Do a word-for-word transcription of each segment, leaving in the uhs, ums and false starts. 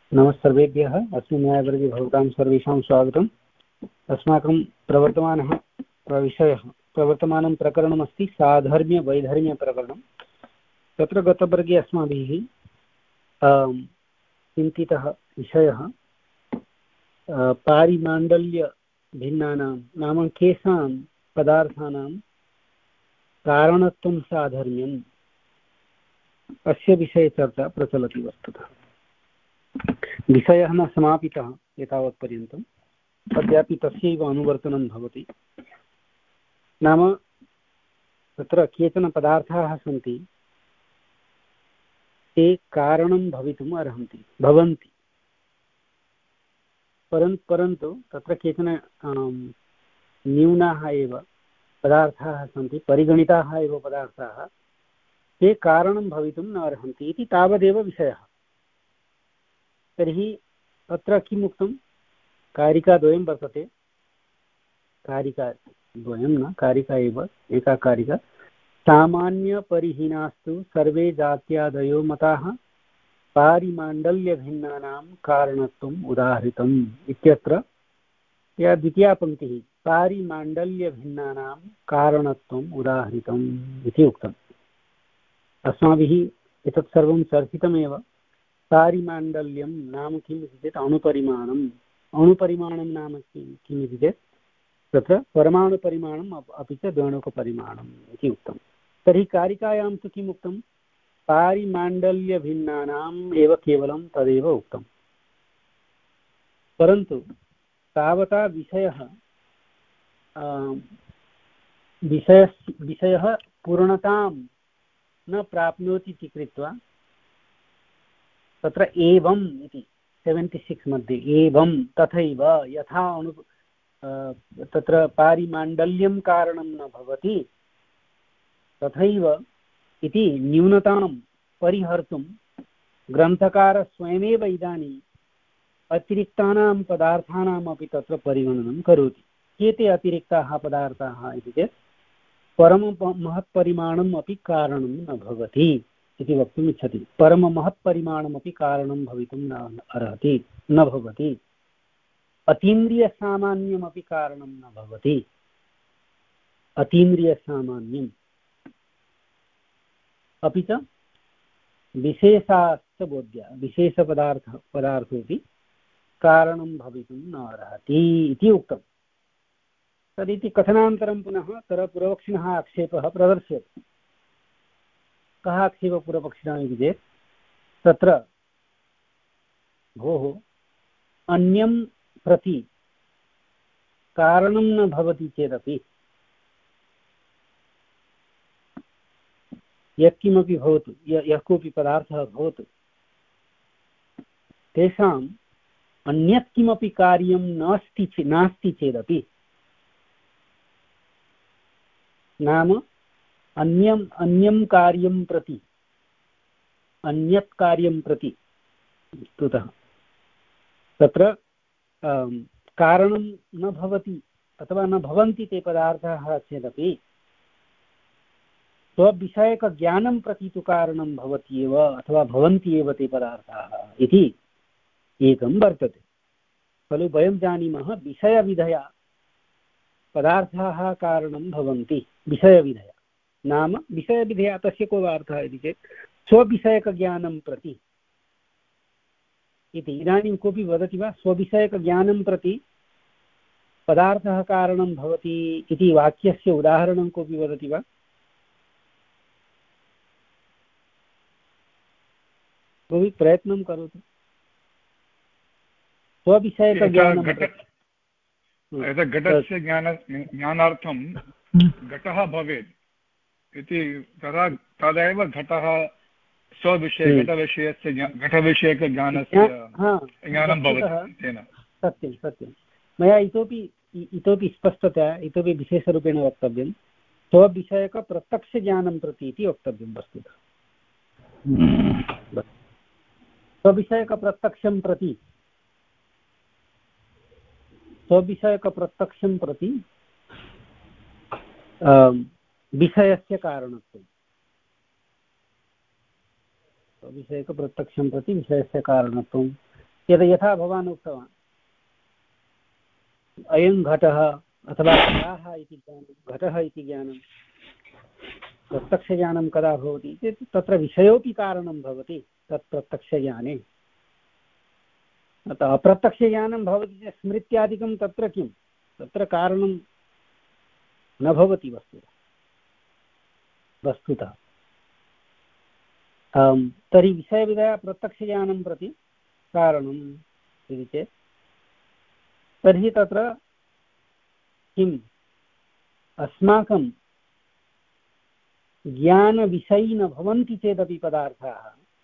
नमः सर्वेभ्यः। अस्मिन् न्यायवर्गे भवतां सर्वेषां स्वागतम्। अस्माकं प्रवर्तमानः विषयः प्रवर्तमानं प्रकरणमस्ति साधर्म्यवैधर्म्यप्रकरणं। तत्र गतवर्गे अस्माभिः चिन्तितः विषयः पारिमाण्डल्यभिन्नानां नाम केषां पदार्थानां कारणत्वं साधर्म्यम् अस्य विषये चर्चा प्रचलति वस्तुतः। विषयः न समापितः एतावत्पर्यन्तम्, अद्यापि तस्यैव अनुवर्तनं भवति। नाम तत्र केचन पदार्थाः सन्ति, ते कारणं भवितुम् अर्हन्ति भवन्ति, परन्तु परन्तु तत्र केचन न्यूनाः एव पदार्थाः सन्ति, परिगणिताः एव पदार्थाः, ते कारणं भवितुं न अर्हन्ति इति तावदेव विषयः। तर्हि अत्र किम् उक्तं? कारिकाद्वयं वर्तते, कारिकाद्वयं न कारिका एव एका कारिका। सामान्यपरिहीनास्तु सर्वे जात्यादयो मताः पारिमाण्डल्यभिन्नानां कारणत्वम् उदाहृतम् इत्यत्र या द्वितीया पङ्क्तिः पारिमाण्डल्यभिन्नानां कारणत्वम् उदाहृतम् इति उक्तम्। अस्माभिः एतत् सर्वं चर्चितमेव। पारिमाण्डल्यं नाम किम् इति चेत् अणुपरिमाणम्। अणुपरिमाणं नाम किम् इति चेत् तत्र परमाणुपरिमाणम् अपि च द्वणुकपरिमाणम् इति उक्तं। तर्हि कारिकायां तु किम् उक्तं? पारिमाण्डल्यभिन्नानाम् एव केवलं तदेव उक्तं। परन्तु तावता विषयः विषयः विषयः पूर्णतां न प्राप्नोति इति कृत्वा तत्र एवम् इति सेवेण्टि सिक्स् मध्ये एवं तथैव यथा अणु तत्र पारिमाण्डल्यं कारणं न भवति तथैव इति न्यूनतां परिहर्तुं ग्रन्थकारः स्वयमेव इदानीम् अतिरिक्तानां पदार्थानामपि तत्र परिगणनं करोति। के ते अतिरिक्ताः पदार्थाः इति चेत् परममहत्परिमाणम् अपि कारणं न भवति इति वक्तुम् इच्छति। परममहत्परिमाणमपि कारणं भवितुं न अर्हति न भवति। अतीन्द्रियसामान्यमपि कारणं न भवति। अतीन्द्रियसामान्यम् अपि च विशेषाश्च बोध्या विशेषपदार्थ पदार्थोऽपि कारणं भवितुं न अर्हति इति उक्तम्। तदिति कथनान्तरं पुनः तत्र पूर्वपक्षिणः आक्षेपः प्रदर्श्यते। कः आक्षेपः पूर्वपक्षिणः इति चेत् तत्र भोः अन्यं प्रति कारणं न भवति चेदपि यत्किमपि भवतु, यः कोऽपि पदार्थः भवतु, तेषाम् अन्यत् किमपि कार्यं नास्ति नास्ति चेदपि, नाम अन्यम् अन्यं कार्यं प्रति अन्यत् कार्यं प्रति स्तुतः तत्र कारणं न भवति अथवा न भवन्ति ते पदार्थाः चेदपि स्वविषयकज्ञानं प्रति तु कारणं भवति एव अथवा भवन्ति एव ते पदार्थाः इति एकं वर्तते खलु। वयं जानीमः विषयविधया पदार्थाः कारणं भवन्ति। विषयविधया नाम विषयविधया तस्य को अर्थः इति चेत् स्वविषयकज्ञानं प्रति इति। इदानीं कोऽपि वदति वा स्वविषयकज्ञानं प्रति पदार्थः कारणं भवति इति वाक्यस्य उदाहरणं कोऽपि वदति वा? कोऽपि प्रयत्नं करोतु। स्वविषयकज्ञानं यदा घटस्य ज्ञान ज्ञानार्थं घटः भवेत् इति तदा तदैव घटः स्वविषये घटविषयस्य घटविषयकज्ञानस्य ज्ञानं भवति तेन। सत्यं सत्यं। मया इतोपि इतोपि स्पष्टतया इतोपि विशेषरूपेण वक्तव्यं। स्वविषयकप्रत्यक्षज्ञानं प्रति इति वक्तव्यं वस्तुतः। स्वविषयकप्रत्यक्षं प्रति स्वविषयकप्रत्यक्षं प्रति विषयस्य कारणत्वं स्वविषयकप्रत्यक्षं प्रति विषयस्य कारणत्वं यद् यथा भवान् उक्तवान् अयं घटः अथवा घटाः इति ज्ञानं घटः इति ज्ञानं प्रत्यक्षज्ञानं कदा भवति चेत् तत्र विषयोऽपि कारणं भवति तत् प्रत्यक्षज्ञाने। अतः अप्रत्यक्षज्ञानं भवति चेत् स्मृत्यादिकं तत्र किं तत्र कारणं न भवति वस्तुतः वस्तुतः तर्हि विषयविधया प्रत्यक्षज्ञानं प्रति कारणम् इति चेत् तर्हि तत्र किम् अस्माकं ज्ञानविषयी न भवन्ति चेदपि पदार्थाः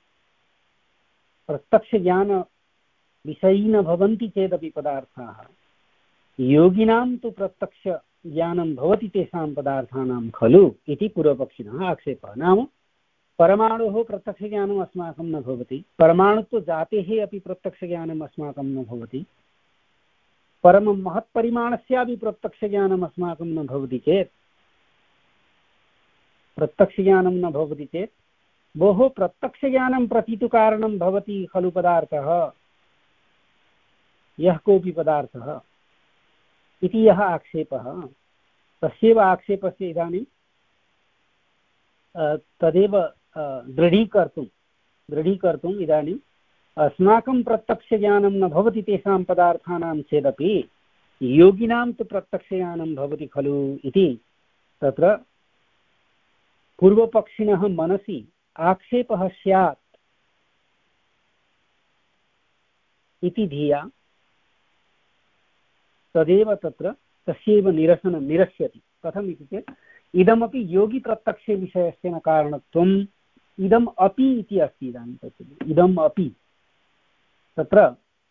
प्रत्यक्षज्ञानविषयी न भवन्ति चेदपि पदार्थाः योगिनां तु प्रत्यक्षज्ञानं भवति तेषां पदार्थानां खलु इति पूर्वपक्षिणः आक्षेपः। नाम परमाणुः प्रत्यक्षज्ञानम् अस्माकं न भवति, परमाणुत्वजातेः अपि प्रत्यक्षज्ञानम् अस्माकं न भवति, परमं महत्परिमाणस्यापि प्रत्यक्षज्ञानम् अस्माकं न भवति चेत् प्रत्यक्षज्ञानं न भवति चेत् भोः प्रत्यक्षज्ञानं प्रति तु कारणं भवति खलु पदार्थः, यः कोऽपि पदार्थः इति यः आक्षेपः तस्यैव आक्षेपस्य इदानीं तदेव दृढीकर्तुं दृढीकर्तुम् इदानीम् अस्माकं प्रत्यक्षज्ञानं न भवति तेषां पदार्थानां चेदपि योगिनां तु प्रत्यक्षज्ञानं भवति खलु इति तत्र पूर्वपक्षिणः मनसि आक्षेपः स्यात् इति धिया तदेव तत्र तस्यैव निरसनं निरस्यति। कथम् इति चेत् इदमपि योगिप्रत्यक्षे विषयस्य न कारणत्वम् इदम् अपि इति अस्ति। इदानीं तत्र इदम् अपि तत्र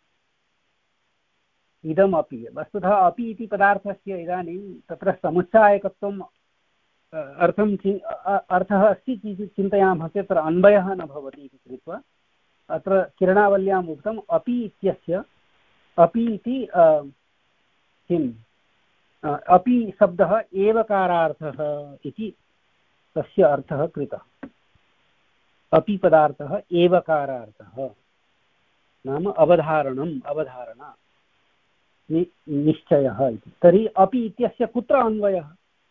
इदम् अपि वस्तुतः अपि इति पदार्थस्य इदानीं तत्र समुच्चायकत्वम् अर्थं अर्थः अस्ति किञ्चित् चिन्तयामः चेत् तत्र अन्वयः न भवति इति कृत्वा अत्र किरणावल्याम् उक्तम् अपि इत्यस्य अपि इति किम् अपि शब्दः एवकारार्थः इति तस्य अर्थः कृतः। अपि पदार्थः एवकारार्थः नाम अवधारणम् अवधारणा नि निश्चयः इति। तर्हि अपि इत्यस्य कुत्र अन्वयः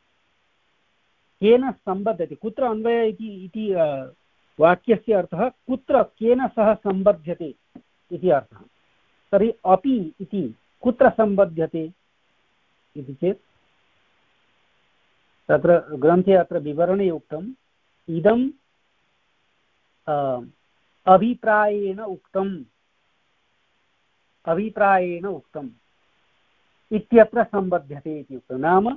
केन सम्बध्यते कुत्र अन्वयः इति इति वाक्यस्य अर्थः कुत्र केन सह सम्बध्यते इति अर्थः। तर्हि अपि इति कुत्र सम्बध्यते इति चेत् तत्र ग्रन्थे अत्र विवरणे उक्तम् इदम् अभिप्रायेण उक्तम् अभिप्रायेण उक्तम् इत्यत्र सम्बध्यते इति उक्तं। नाम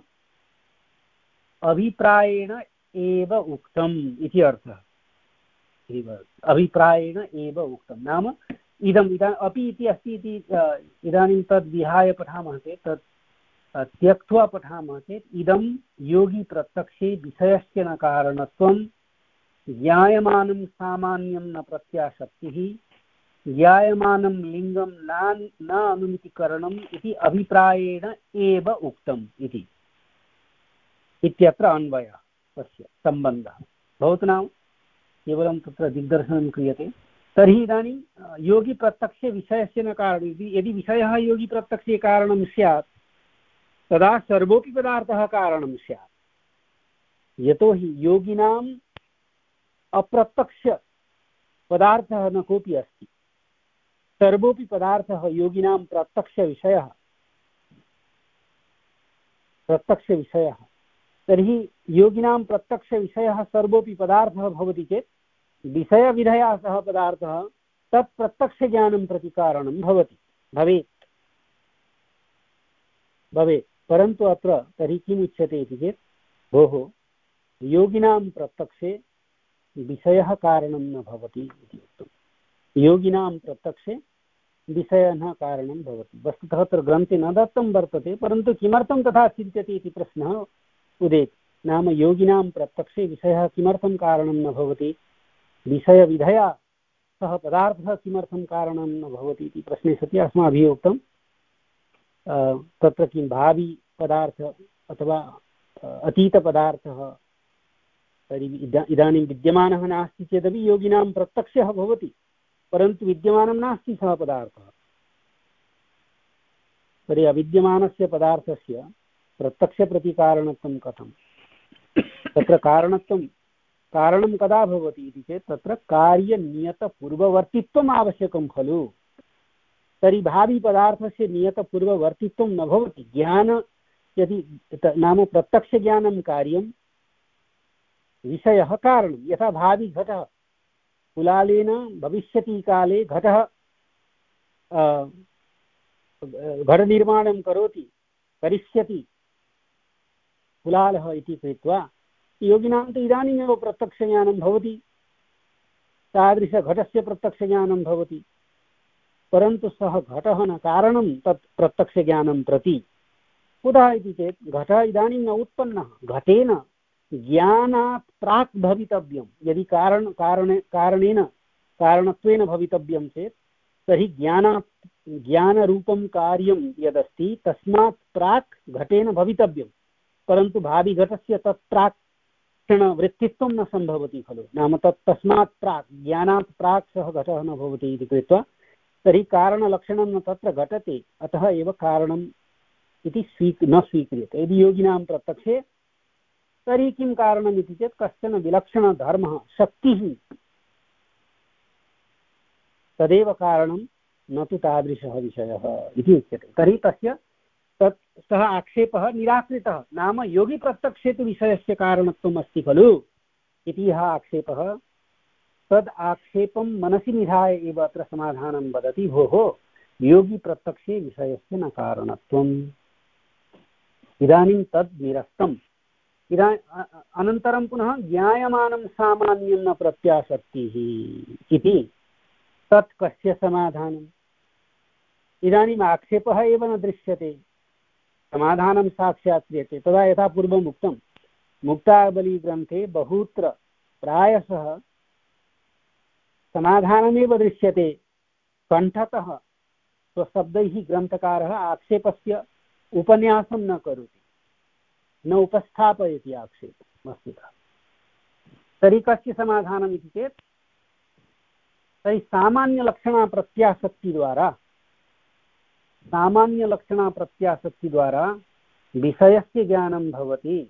अभिप्रायेण एव उक्तम् इति अर्थः। अभिप्रायेण एव उक्तं नाम इदम् इदा अपि इति अस्ति इति इदानीं तद् विहाय पठामः चेत् तत् त्यक्त्वा पठामः चेत् इदं योगी प्रत्यक्षे विषयस्य न कारणत्वं ज्ञायमानं सामान्यं न प्रत्याशक्तिः ज्ञायमानं लिङ्गं न न अनुमितिकरणम् इति अभिप्रायेण एव उक्तम् इति इत्यत्र अन्वयः तस्य सम्बन्धः भवतु। नाम केवलं तत्र दिग्दर्शनं क्रियते। तर्हि इदानीं योगिप्रत्यक्षे विषयस्य न कारणं यदि विषयः योगिप्रत्यक्षे कारणं स्यात् तदा सर्वोऽपि पदार्थः कारणं स्यात्। यतोहि योगिनाम् अप्रत्यक्षपदार्थः न कोऽपि अस्ति, सर्वोऽपि पदार्थः योगिनां प्रत्यक्षविषयः प्रत्यक्षविषयः। तर्हि योगिनां प्रत्यक्षविषयः सर्वोऽपि पदार्थः भवति चेत् विषयविधया सह पदार्थः तत् प्रत्यक्षज्ञानं प्रति कारणं भवति भवेत् भवेत् परन्तु अत्र तर्हि किम् उच्यते इति चेत् भोः योगिनां प्रत्यक्षे विषयः कारणं न भवति इति उक्तं। योगिनां प्रत्यक्षे विषयः न कारणं भवति। वस्तुतः अत्र ग्रन्थे न दत्तं वर्तते परन्तु किमर्थं तथा चिन्त्यते इति प्रश्नः उदेति। नाम योगिनां प्रत्यक्षे विषयः किमर्थं कारणं न भवति, विषयविधया सः पदार्थः किमर्थं कारणं न भवति इति प्रश्ने सति अस्माभिः उक्तं तत्र किं भावी पदार्थ अथवा अतीतपदार्थः तर्हि इदानीं विद्यमानः नास्ति चेदपि योगिनां प्रत्यक्षः भवति परन्तु विद्यमानं नास्ति सः पदार्थः। तर्हि अविद्यमानस्य पदार्थस्य प्रत्यक्षप्रतिकारणत्वं कथं? तत्र कारणत्वं कारणं कदा भवति इति चेत् तत्र कार्यनियतपूर्ववर्तित्वम् आवश्यकं खलु। तर्हि भाविपदार्थस्य नियतपूर्ववर्तित्वं न भवति। ज्ञान यदि नाम प्रत्यक्षज्ञानं कार्यं, विषयः कारणं। यथा भावि घटः, कुलालेन भविष्यति काले घटः घटनिर्माणं करोति करिष्यति कुलालः इति कृत्वा योगिनां तु इदानीमेव प्रत्यक्षज्ञानं भवति, तादृशघटस्य प्रत्यक्षज्ञानं भवति। परन्तु सः घटः न कारणं तत् प्रत्यक्षज्ञानं प्रति। कुतः इति चेत् घटः इदानीं न उत्पन्नः, घटेन ज्ञानात् प्राक् भवितव्यं। यदि कारण कारणे कारणेन कारणत्वेन भवितव्यं चेत् तर्हि ज्ञानात् ज्ञानरूपं कार्यं यदस्ति तस्मात् प्राक् घटेन भवितव्यं। परन्तु भाविघटस्य तत् प्राक् क्षणवृत्तित्वं न सम्भवति खलु। नाम तत् तस्मात् प्राक् ज्ञानात् प्राक् सः घटः न भवति इति कृत्वा तर्हि कारणलक्षणं न तत्र घटते, अतः एव कारणम् इति स्वी न स्वीक्रियते। यदि योगिनां प्रत्यक्षे तर्हि किं कारणम् इति चेत् कश्चन विलक्षणधर्मः, शक्तिः, तदेव कारणं, न तु तादृशः विषयः इति उच्यते। तर्हि तस्य तत् सः आक्षेपः निराकृतः। नाम योगिप्रत्यक्षे तु विषयस्य कारणत्वम् अस्ति खलु इति यः आक्षेपः, तद् आक्षेपं मनसि निधाय एव अत्र समाधानं वदति। भोः, योगिप्रत्यक्षे विषयस्य न कारणत्वम्, इदानीं तद् निरस्तम्। इदा अनन्तरं पुनः ज्ञायमानं सामान्यं न प्रत्यासक्तिः इति, तत् कस्य समाधानम्? इदानीम् आक्षेपः एव न दृश्यते, समाधानं साक्षात् क्रियते। तदा यथा पूर्वम् उक्तं, मुक्तावलीग्रन्थे बहुत्र प्रायशः समाधानमेव दृश्यते। कण्ठतः स्वशब्दैः ग्रन्थकारः आक्षेपस्य उपन्यासं न करोति, न उपस्थापयति आक्षेपं वस्तुतः। तर्हि कस्य समाधानम् इति चेत् तर्हि सामान्यलक्षणा प्रत्यासक्तिद्वारा सामान्यलक्षणा प्रत्यासक्तिद्वारा विषयस्य ज्ञानं भवति।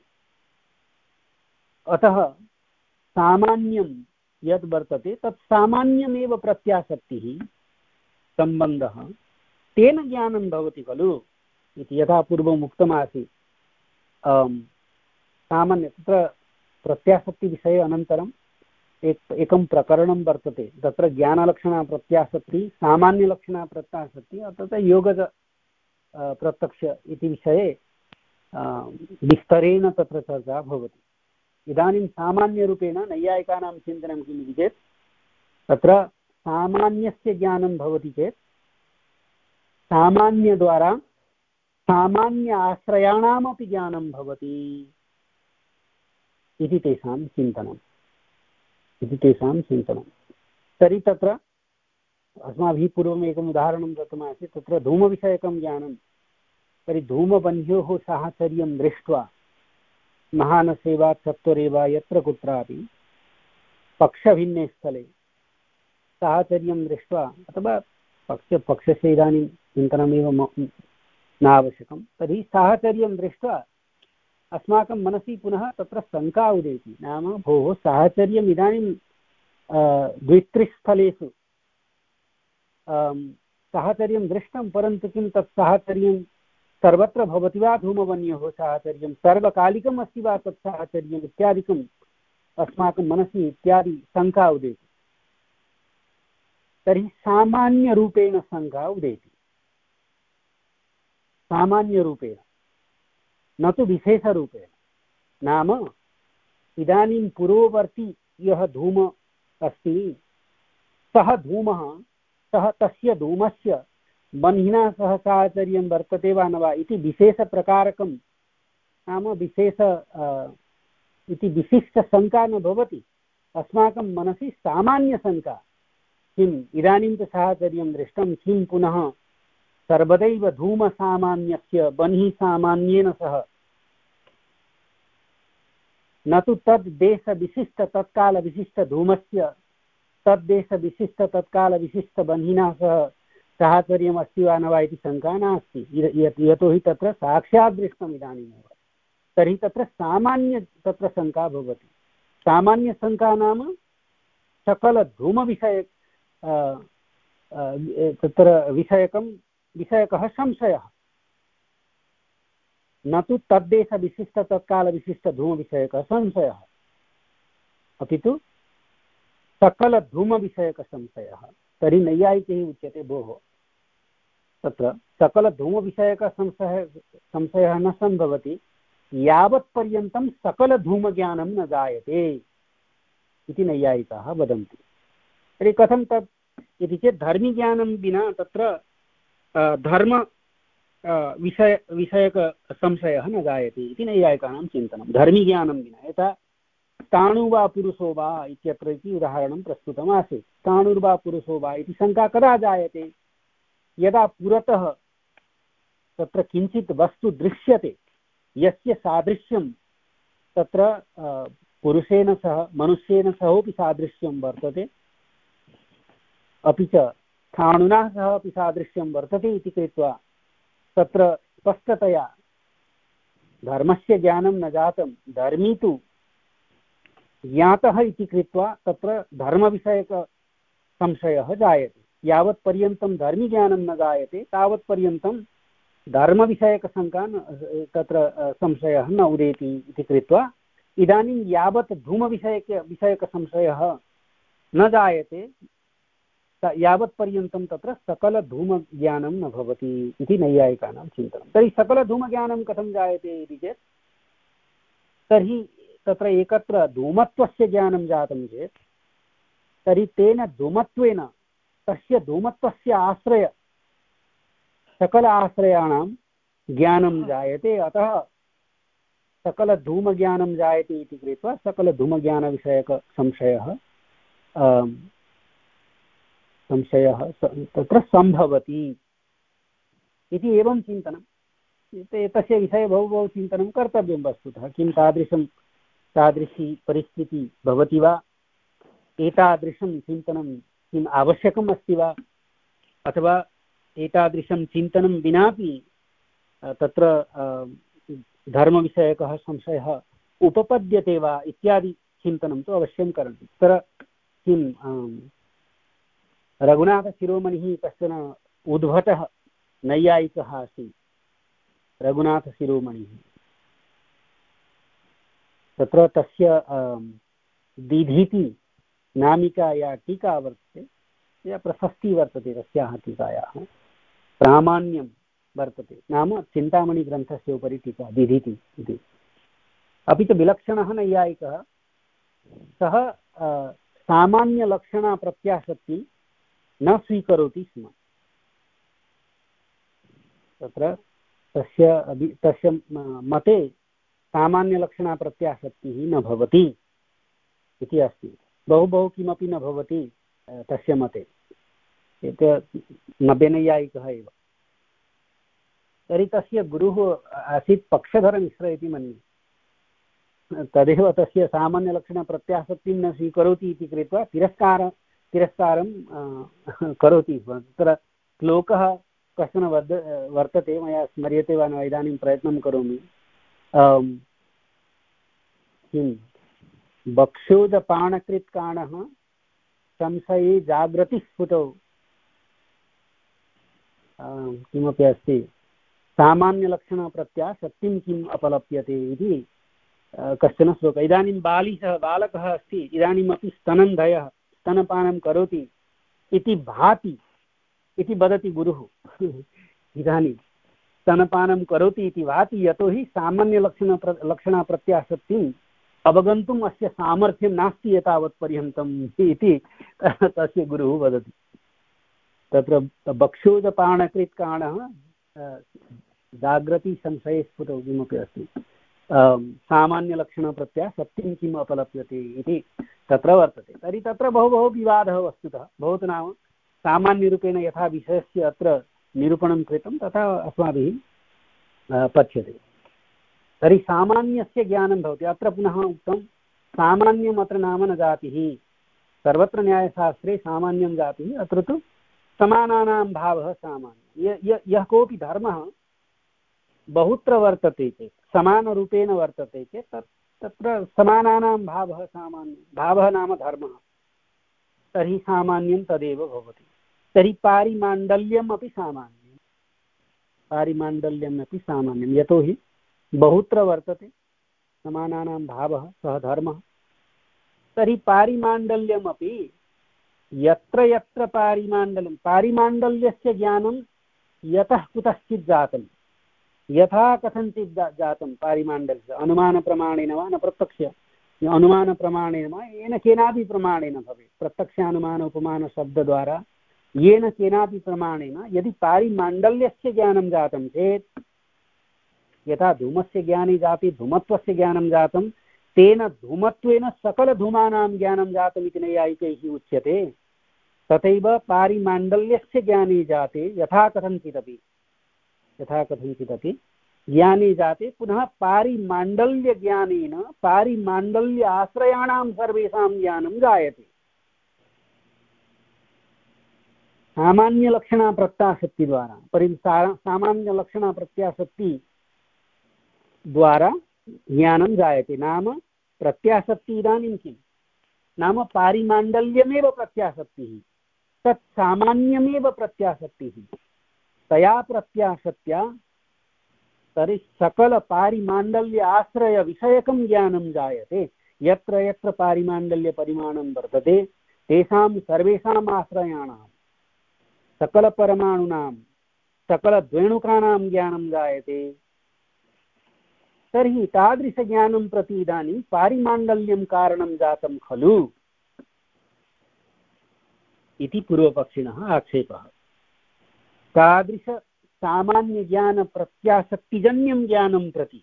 अतः सामान्यं यद् वर्तते तत् सामान्यमेव प्रत्यासक्तिः सम्बन्धः, तेन ज्ञानं भवति खलु इति यथा पूर्वम् उक्तमासीत्। सामान्य तत्र प्रत्यासक्तिविषये अनन्तरम् एक एकं प्रकरणं वर्तते। तत्र ज्ञानलक्षणा प्रत्यासक्ति, सामान्यलक्षणा प्रत्यासक्ति, तत्र योगज प्रत्यक्ष इति विषये विस्तरेण तत्र चर्चा भवति। इदानीं सामान्यरूपेण नैयायिकानां चिन्तनं किम् इति चेत् तत्र सामान्यस्य ज्ञानं भवति चेत् सामान्यद्वारा सामान्य आश्रयाणामपि ज्ञानं भवति इति तेषां चिन्तनम् इति तेषां चिन्तनं। तर्हि तत्र अस्माभिः पूर्वम् एकम् उदाहरणं दत्तमासीत्, तत्र धूमविषयकं ज्ञानं। तर्हि धूमबन्ध्योः साहचर्यं दृष्ट्वा महानसेवा चत्वरेवा यत्र कुत्रापि पक्षभिन्ने स्थले साहचर्यं दृष्ट्वा, अथवा पक्ष पक्षस्य इदानीं चिन्तनमेव न आवश्यकं, तर्हि साहचर्यं दृष्ट्वा अस्माकं मनसि पुनः तत्र शङ्का उदेति। नाम भोः, साहचर्यम् इदानीं द्वित्रिस्थलेषु साहचर्यं दृष्टं, परन्तु किं तत् साहचर्यं सर्वत्र भवति वा? धूमवन्योः साहचर्यं सर्वकालिकम् अस्ति वा तत् साहचर्यम् इत्यादिकम् अस्माकं मनसि इत्यादि शङ्का उदेति। तर्हि सामान्यरूपेण शङ्का उदेति, सामान्यरूपेण, न तु विशेषरूपेण। नाम इदानीं पूर्ववर्ती यः धूम अस्ति, सः धूमः, सः तस्य धूमस्य बन्हिना सह साहचर्यं वर्तते वा न वा इति विशेषप्रकारकं, नाम विशेष इति विशिष्टशङ्का न भवति। अस्माकं मनसि सामान्यशङ्का, किम् इदानीं तु साहचर्यं दृष्टं, किं पुनः सर्वदैव धूमसामान्यस्य बन्हिसामान्येन सह, न तु तद्देशविशिष्ट तत्कालविशिष्टधूमस्य तद्देशविशिष्ट तत्कालविशिष्टबन्हिना सह साहचर्यम् अस्ति वा न वा इति शङ्का नास्ति, यतोहि तत्र साक्षात् दृष्टम् इदानीमेव। तर्हि तत्र सामान्य तत्र शङ्का भवति। सामान्यशङ्का नाम सकलधूमविषय तत्र विषयकं विषयकः संशयः, न तु तद्देशविशिष्ट तत्कालविशिष्टधूमविषयकः संशयः, अपि तु सकलधूमविषयकसंशयः। तर्हि नैयायिकैः उच्यते भोः तत्र सकलधूमविषयकसंशयः संशयः न सम्भवति यावत्पर्यन्तं सकलधूमज्ञानं न जायते इति नैयायिकाः वदन्ति। तर्हि कथं तत् इति चेत् धर्मीज्ञानं विना तत्र धर्म विषय विषयकसंशयः न जायते इति नैयायिकानां चिन्तनं। धर्मीज्ञानं विना, यथा स्थाणु वा पुरुषो वा इत्यत्र इति उदाहरणं प्रस्तुतम् आसीत्। स्थाणुर्वा पुरुषो वा इति शङ्का कदा जायते? यदा पुरतः तत्र किञ्चित् वस्तु दृश्यते यस्य सादृश्यं तत्र पुरुषेण सह मनुष्येण सहोपि सादृश्यं वर्तते, अपि च स्थाणुना सह अपि सादृश्यं वर्तते इति कृत्वा तत्र स्पष्टतया धर्मस्य ज्ञानं न जातं, धर्मी तु ज्ञातः इति कृत्वा तत्र धर्मविषयकसंशयः जायते। यावत्पर्यन्तं धर्मीज्ञानं न जायते तावत्पर्यन्तं धर्मविषयकशङ्का तत्र संशयः न उदेति इति कृत्वा इदानीं यावत् धूमविषयक विषयकसंशयः न जायते यावत्पर्यन्तं तत्र सकलधूमज्ञानं न भवति इति नैयायिकानां चिन्तनं। तर्हि सकलधूमज्ञानं कथं जायते इति चेत् तर्हि तत्र एकत्र धूमत्वस्य ज्ञानं जातं चेत् तर्हि तेन धूमत्वेन तस्य धूमत्वस्य आश्रय सकल आश्रयाणां ज्ञानं जायते। अतः सकलधूमज्ञानं जायते इति कृत्वा सकलधूमज्ञानविषयकसंशयः संशयः तत्र सम्भवति इति एवं चिन्तनं। तस्य विषये बहु बहु चिन्तनं कर्तव्यं वस्तुतः। किं तादृशं तादृशी परिस्थितिः भवति वा, एतादृशं चिन्तनं किम् आवश्यकम् अस्ति वा, अथवा एतादृशं चिन्तनं विनापि तत्र धर्मविषयकः संशयः उपपद्यते वा इत्यादि चिन्तनं तु अवश्यं करणीयं। तत्र किं रघुनाथशिरोमणिः कश्चन उद्भटः नैयायिकः आसीत्। रघुनाथशिरोमणिः तत्र तस्य दीधीति नामिका या टीका वर्तते, या प्रशस्तिः वर्तते तस्याः टीकायाः, प्रामाण्यं वर्तते, नाम चिन्तामणिग्रन्थस्य उपरि टीका दीधीति इति। अपि च विलक्षणः नैयायिकः, सः सामान्यलक्षणप्रत्याशक्तिः न स्वीकरोति स्म। तत्र तस्य तस्य मते सामान्यलक्षणप्रत्याशक्तिः न भवति इति अस्ति। बहु बहु किमपि न भवति तस्य मते, नव्यनैयायिकः एव। तर्हि तस्य गुरुः आसीत् पक्षधरमिश्र इति मन्ये। तदेव तस्य सामान्यलक्षणप्रत्याशक्तिं न स्वीकरोति इति कृत्वा तिरस्कार तिरस्कारं करोति। तत्र श्लोकः कश्चन वद वर्तते, मया स्मर्यते वा न, इदानीं प्रयत्नं करोमि। किं बक्षोजपाणकृत्काणः संशये जागृति स्फुटौ, किमपि अस्ति, सामान्यलक्षणप्रत्याशक्तिं किम् अपलप्यते इति कश्चन श्लोकः। इदानीं बाली सः बालकः अस्ति, इदानीमपि स्तनन्धयः स्तनपानं करोति इति भाति इति वदति गुरुः। इदानीं स्तनपानं करोति इति भाति, यतोहि सामान्यलक्षण लक्षणप्रत्याशक्तिम् अवगन्तुम् अस्य सामर्थ्यं नास्ति एतावत्पर्यन्तम् इति तस्य गुरुः वदति। तत्र बक्षोजपाणकृत्काणः जागृति संशये स्फुटौ किमपि अस्ति, सामान्यलक्षणप्रत्याशक्तिं किम् अपलप्यते इति तत्र वर्तते। तर्हि तत्र बहु बहु विवादः वस्तुतः भवतु। नाम सामान्यरूपेण यथा विषयस्य अत्र निरूपणं कृतं तथा अस्माभिः पठ्यते। तर्हि सामान्यस्य ज्ञानं भवति। अत्र पुनः उक्तं सामान्यम् अत्र नाम न जातिः। सर्वत्र न्यायशास्त्रे सामान्यं जातिः, अत्र तु समानानां भावः सामान्यः। यः कोऽपि धर्मः बहुत्र वर्तते चेत्, समानरूपेण वर्तते चेत् तत् तत्र समानानां भावः सामान्यः, भावः नाम धर्मः, तर्हि सामान्यं तदेव भवति। तर्हि पारिमाण्डल्यम् अपि सामान्यं, पारिमाण्डल्यम् अपि सामान्यं, यतोहि बहुत्र वर्तते समानानां भावः सः धर्मः। तर्हि पारिमाण्डल्यमपि यत्र यत्र पारिमाण्डल्यं, पारिमाण्डल्यस्य ज्ञानं यतः कुतश्चित् जातं, यथा कथञ्चित् जातं पारिमाण्डल्यस्य, अनुमानप्रमाणेन वा न प्रत्यक्ष अनुमानप्रमाणेन वा येन केनापि प्रमाणेन भवेत्, प्रत्यक्षानुमान उपमानशब्दद्वारा येन केनापि प्रमाणेन यदि पारिमाण्डल्यस्य ज्ञानं जातं चेत्, यथा धूमस्य ज्ञाने जाते धूमत्वस्य ज्ञानं जातं, तेन धूमत्वेन सकलधूमानां ज्ञानं जातम् इति नैयायिकैः उच्यते। तथैव पारिमाण्डल्यस्य ज्ञाने जाते यथा कथञ्चिदपि यथा कथञ्चिदपि ज्ञाने जाते पुनः पारिमाण्डल्यज्ञानेन पारिमाण्डल्य आश्रयाणां सर्वेषां ज्ञानं जायते। सामान्यलक्षणा प्रत्यासक्तिद्वारा परि सामान्यलक्षणा प्रत्यासक्ति द्वारा ज्ञानं जायते। नाम प्रत्यासक्ति इदानीं किं नाम पारिमाण्डल्यमेव प्रत्यासक्तिः, तत् सामान्यमेव प्रत्यासक्तिः। तया प्रत्यासत्या तर्हि सकलपारिमाण्डल्य आश्रयविषयकं ज्ञानं जायते। यत्र यत्र पारिमाण्डल्यपरिमाणं वर्तते तेषां सर्वेषाम् आश्रयाणां सकलपरमाणूनां सकलद्वेणुकानां ज्ञानं जायते। तर्हि तादृशज्ञानं प्रति इदानीं पारिमाण्डल्यं कारणं जातं खलु इति पूर्वपक्षिणः आक्षेपः। तादृश सामान्यज्ञानप्रत्यासक्तिजन्यं ज्ञानं प्रति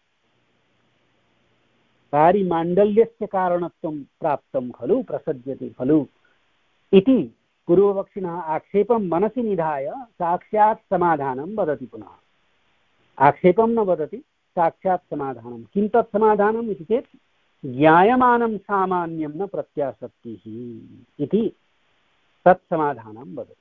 पारिमाण्डल्यस्य कारणत्वं प्राप्तं खलु, प्रसज्यते खलु इति पूर्वपक्षिणः आक्षेपं मनसि निधाय साक्षात् समाधानं वदति। पुनः आक्षेपं न वदति, साक्षात् समाधानं। किं तत् समाधानम् इति चेत् ज्ञायमानं सामान्यं न प्रत्यासक्तिः इति तत् समाधानं वदति।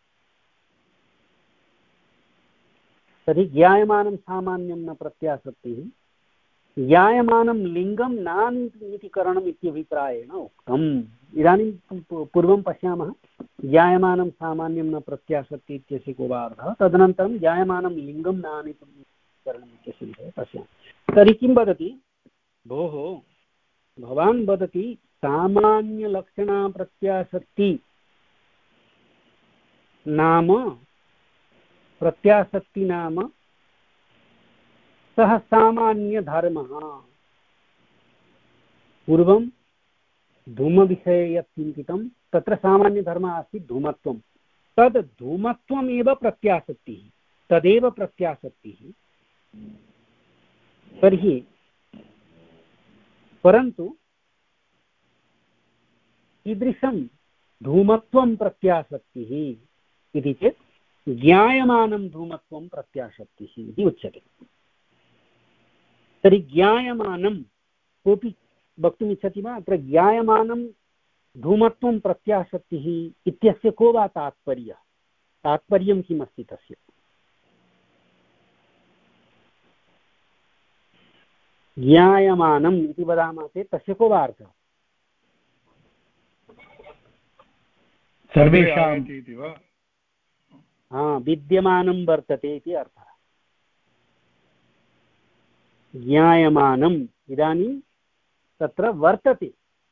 तर्हि ज्ञायमानं सामान्यं न प्रत्यासक्तिः, ज्ञायमानं लिङ्गं नानीतिकरणम् इत्यभिप्रायेण उक्तम्। इदानीं पूर्वं पश्यामः, ज्ञायमानं सामान्यं न प्रत्यासक्ति इत्यस्य को वा अर्थः, तदनन्तरं ज्ञायमानं लिङ्गं नानीतिकरणम् इत्यस्य विषये पश्यामः। तर्हि किं वदति, भोः भवान् वदति सामान्यलक्षणा प्रत्यासक्ति नाम प्रत्यासक्ति नाम सः सामान्यधर्मः। पूर्वं धूमविषये यत् चिन्तितं तत्र सामान्यधर्मः अस्ति धूमत्वं, तद् धूमत्वमेव प्रत्यासक्तिः, तदेव प्रत्यासक्तिः। तर्हि परन्तु कीदृशं धूमत्वं प्रत्यासक्तिः इति चेत् ज्ञायमानं धूमत्वं प्रत्यासक्तिः इति उच्यते। तर्हि ज्ञायमानं कोऽपि वक्तुमिच्छति वा? अत्र ज्ञायमानं धूमत्वं प्रत्यासक्तिः इत्यस्य को वा तात्पर्यः? तात्पर्यं किमस्ति तस्य? ज्ञायमानम् इति वदामः चेत् तस्य को वा अर्थः? सर्वेषां हा, विद्यमानं वर्तते इति अर्थः। ज्ञायमानम् इदानीं तत्र वर्तते,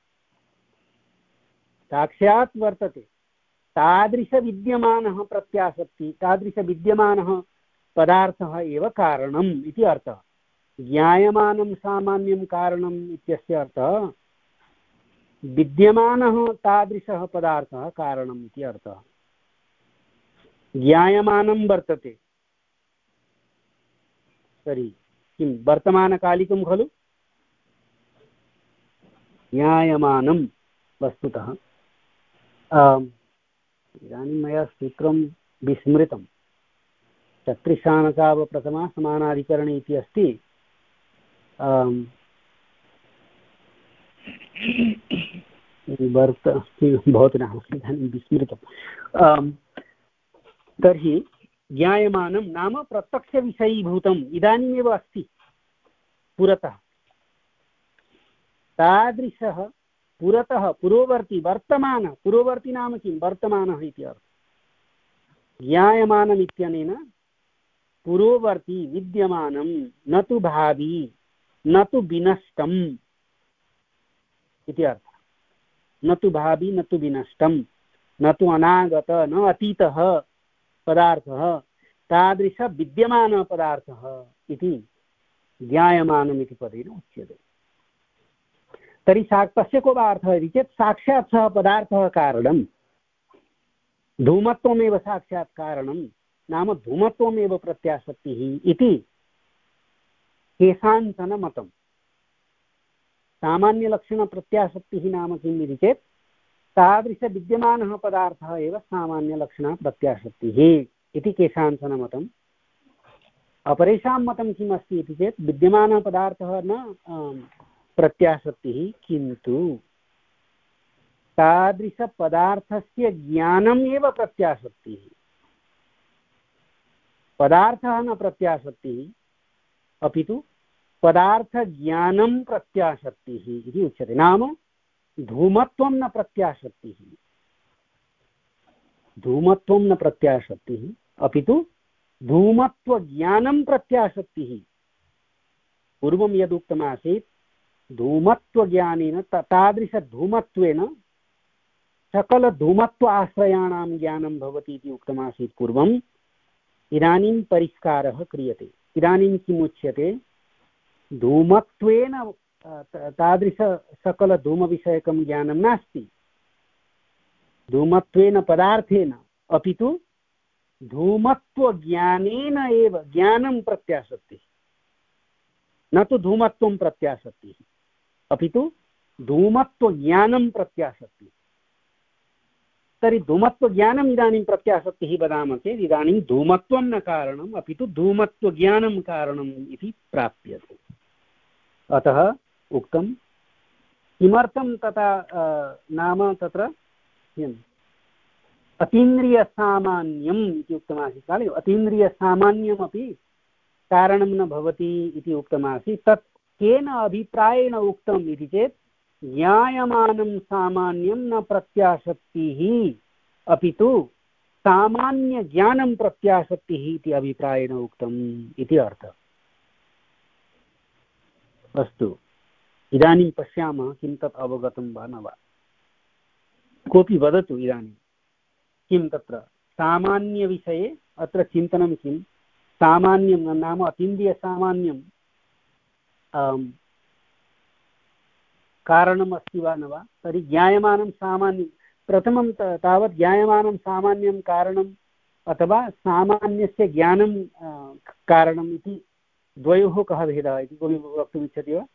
साक्षात् वर्तते, तादृशविद्यमानः प्रत्यासक्ति, तादृशविद्यमानः पदार्थः एव कारणम् इति अर्थः। ज्ञायमानं सामान्यं कारणम् इत्यस्य अर्थः विद्यमानः तादृशः पदार्थः कारणम् इति अर्थः। ज्ञायमानं वर्तते तर्हि किं वर्तमानकालिकं खलु? ज्ञायमानं वस्तुतः इदानीं मया सूत्रं विस्मृतं। चत्रिशानकावप्रथमा समानाधिकरणे इति अस्ति। वर्त भवतु नाम इदानीं विस्मृतं। तर्हि ज्ञायमानं नाम प्रत्यक्षविषयीभूतम् इदानीमेव अस्ति पुरतः। तादृशः पुरतः पूर्ववर्ती वर्तमान पूर्ववर्ती नाम किं वर्तमानः इति अर्थः। ज्ञायमानम् इत्यनेन पूर्ववर्ती विद्यमानं न तु भावी न तु विनष्टम् इति अर्थः। न तु भावी न तु विनष्टं न तु अनागत न अतीतः पदार्थः तादृशविद्यमानपदार्थः इति ज्ञायमानम् इति पदेन उच्यते। तर्हि सा तस्य को वा अर्थः इति चेत् साक्षात् सः पदार्थः कारणं धूमत्वमेव साक्षात् कारणं नाम धूमत्वमेव प्रत्यासक्तिः इति केषाञ्चन मतं। सामान्यलक्षणप्रत्यासक्तिः नाम किम् इति चेत् तादृशविद्यमानः पदार्थः एव सामान्यलक्षणप्रत्यासक्तिः इति केषाञ्चन मतम्। अपरेषां मतं किम् अस्ति इति चेत् विद्यमानः पदार्थः न प्रत्यासक्तिः किन्तु तादृशपदार्थस्य ज्ञानम् एव प्रत्यासक्तिः। पदार्थः न प्रत्यासक्तिः अपि तु पदार्थज्ञानं प्रत्यासक्तिः इति उच्यते। नाम धूमत्वं न प्रत्यासक्तिः धूमत्वं न प्रत्यासक्तिः अपि तु धूमत्वज्ञानं प्रत्यासक्तिः। पूर्वं यदुक्तमासीत् धूमत्वज्ञानेन तादृशधूमत्वेन सकलधूमत्व आश्रयाणां ज्ञानं भवति इति उक्तमासीत् पूर्वम्। इदानीं परिष्कारः क्रियते। इदानीं किम् उच्यते धूमत्वेन तादृश सकलधूमविषयकं ज्ञानं नास्ति धूमत्वेन पदार्थेन अपि तु धूमत्वज्ञानेन एव ज्ञानं प्रत्यासक्तिः न तु धूमत्वं प्रत्यासक्तिः अपि तु धूमत्वज्ञानं प्रत्यासक्तिः। तर्हि धूमत्वज्ञानम् इदानीं प्रत्यासक्तिः वदामः चेत् इदानीं धूमत्वं न कारणम् अपि तु धूमत्वज्ञानं कारणम् इति प्राप्यते। अतः उक्तं किमर्थं तथा नाम तत्र किम् अतीन्द्रियसामान्यम् इति उक्तमासीत् खलु। अतीन्द्रियसामान्यमपि कारणं न भवति इति उक्तमासीत्। तत् केन अभिप्रायेण उक्तम् इति चेत् ज्ञायमानं सामान्यं न प्रत्यासक्तिः अपि तु सामान्यज्ञानं प्रत्यासक्तिः इति अभिप्रायेण उक्तम् इति अर्थः। अस्तु इदानीं पश्यामः किं तत् अवगतं वा न वा। कोऽपि वदतु इदानीं किं तत्र सामान्यविषये अत्र चिन्तनं किं। सामान्यं नाम अतीन्द्रियसामान्यं कारणम् अस्ति वा न वा। तर्हि ज्ञायमानं सामान्यं प्रथमं तावत् ज्ञायमानं सामान्यं कारणम् अथवा सामान्यस्य ज्ञानं कारणम् इति द्वयोः कः भेदः इति कोऽपि वक्तुमिच्छति वा।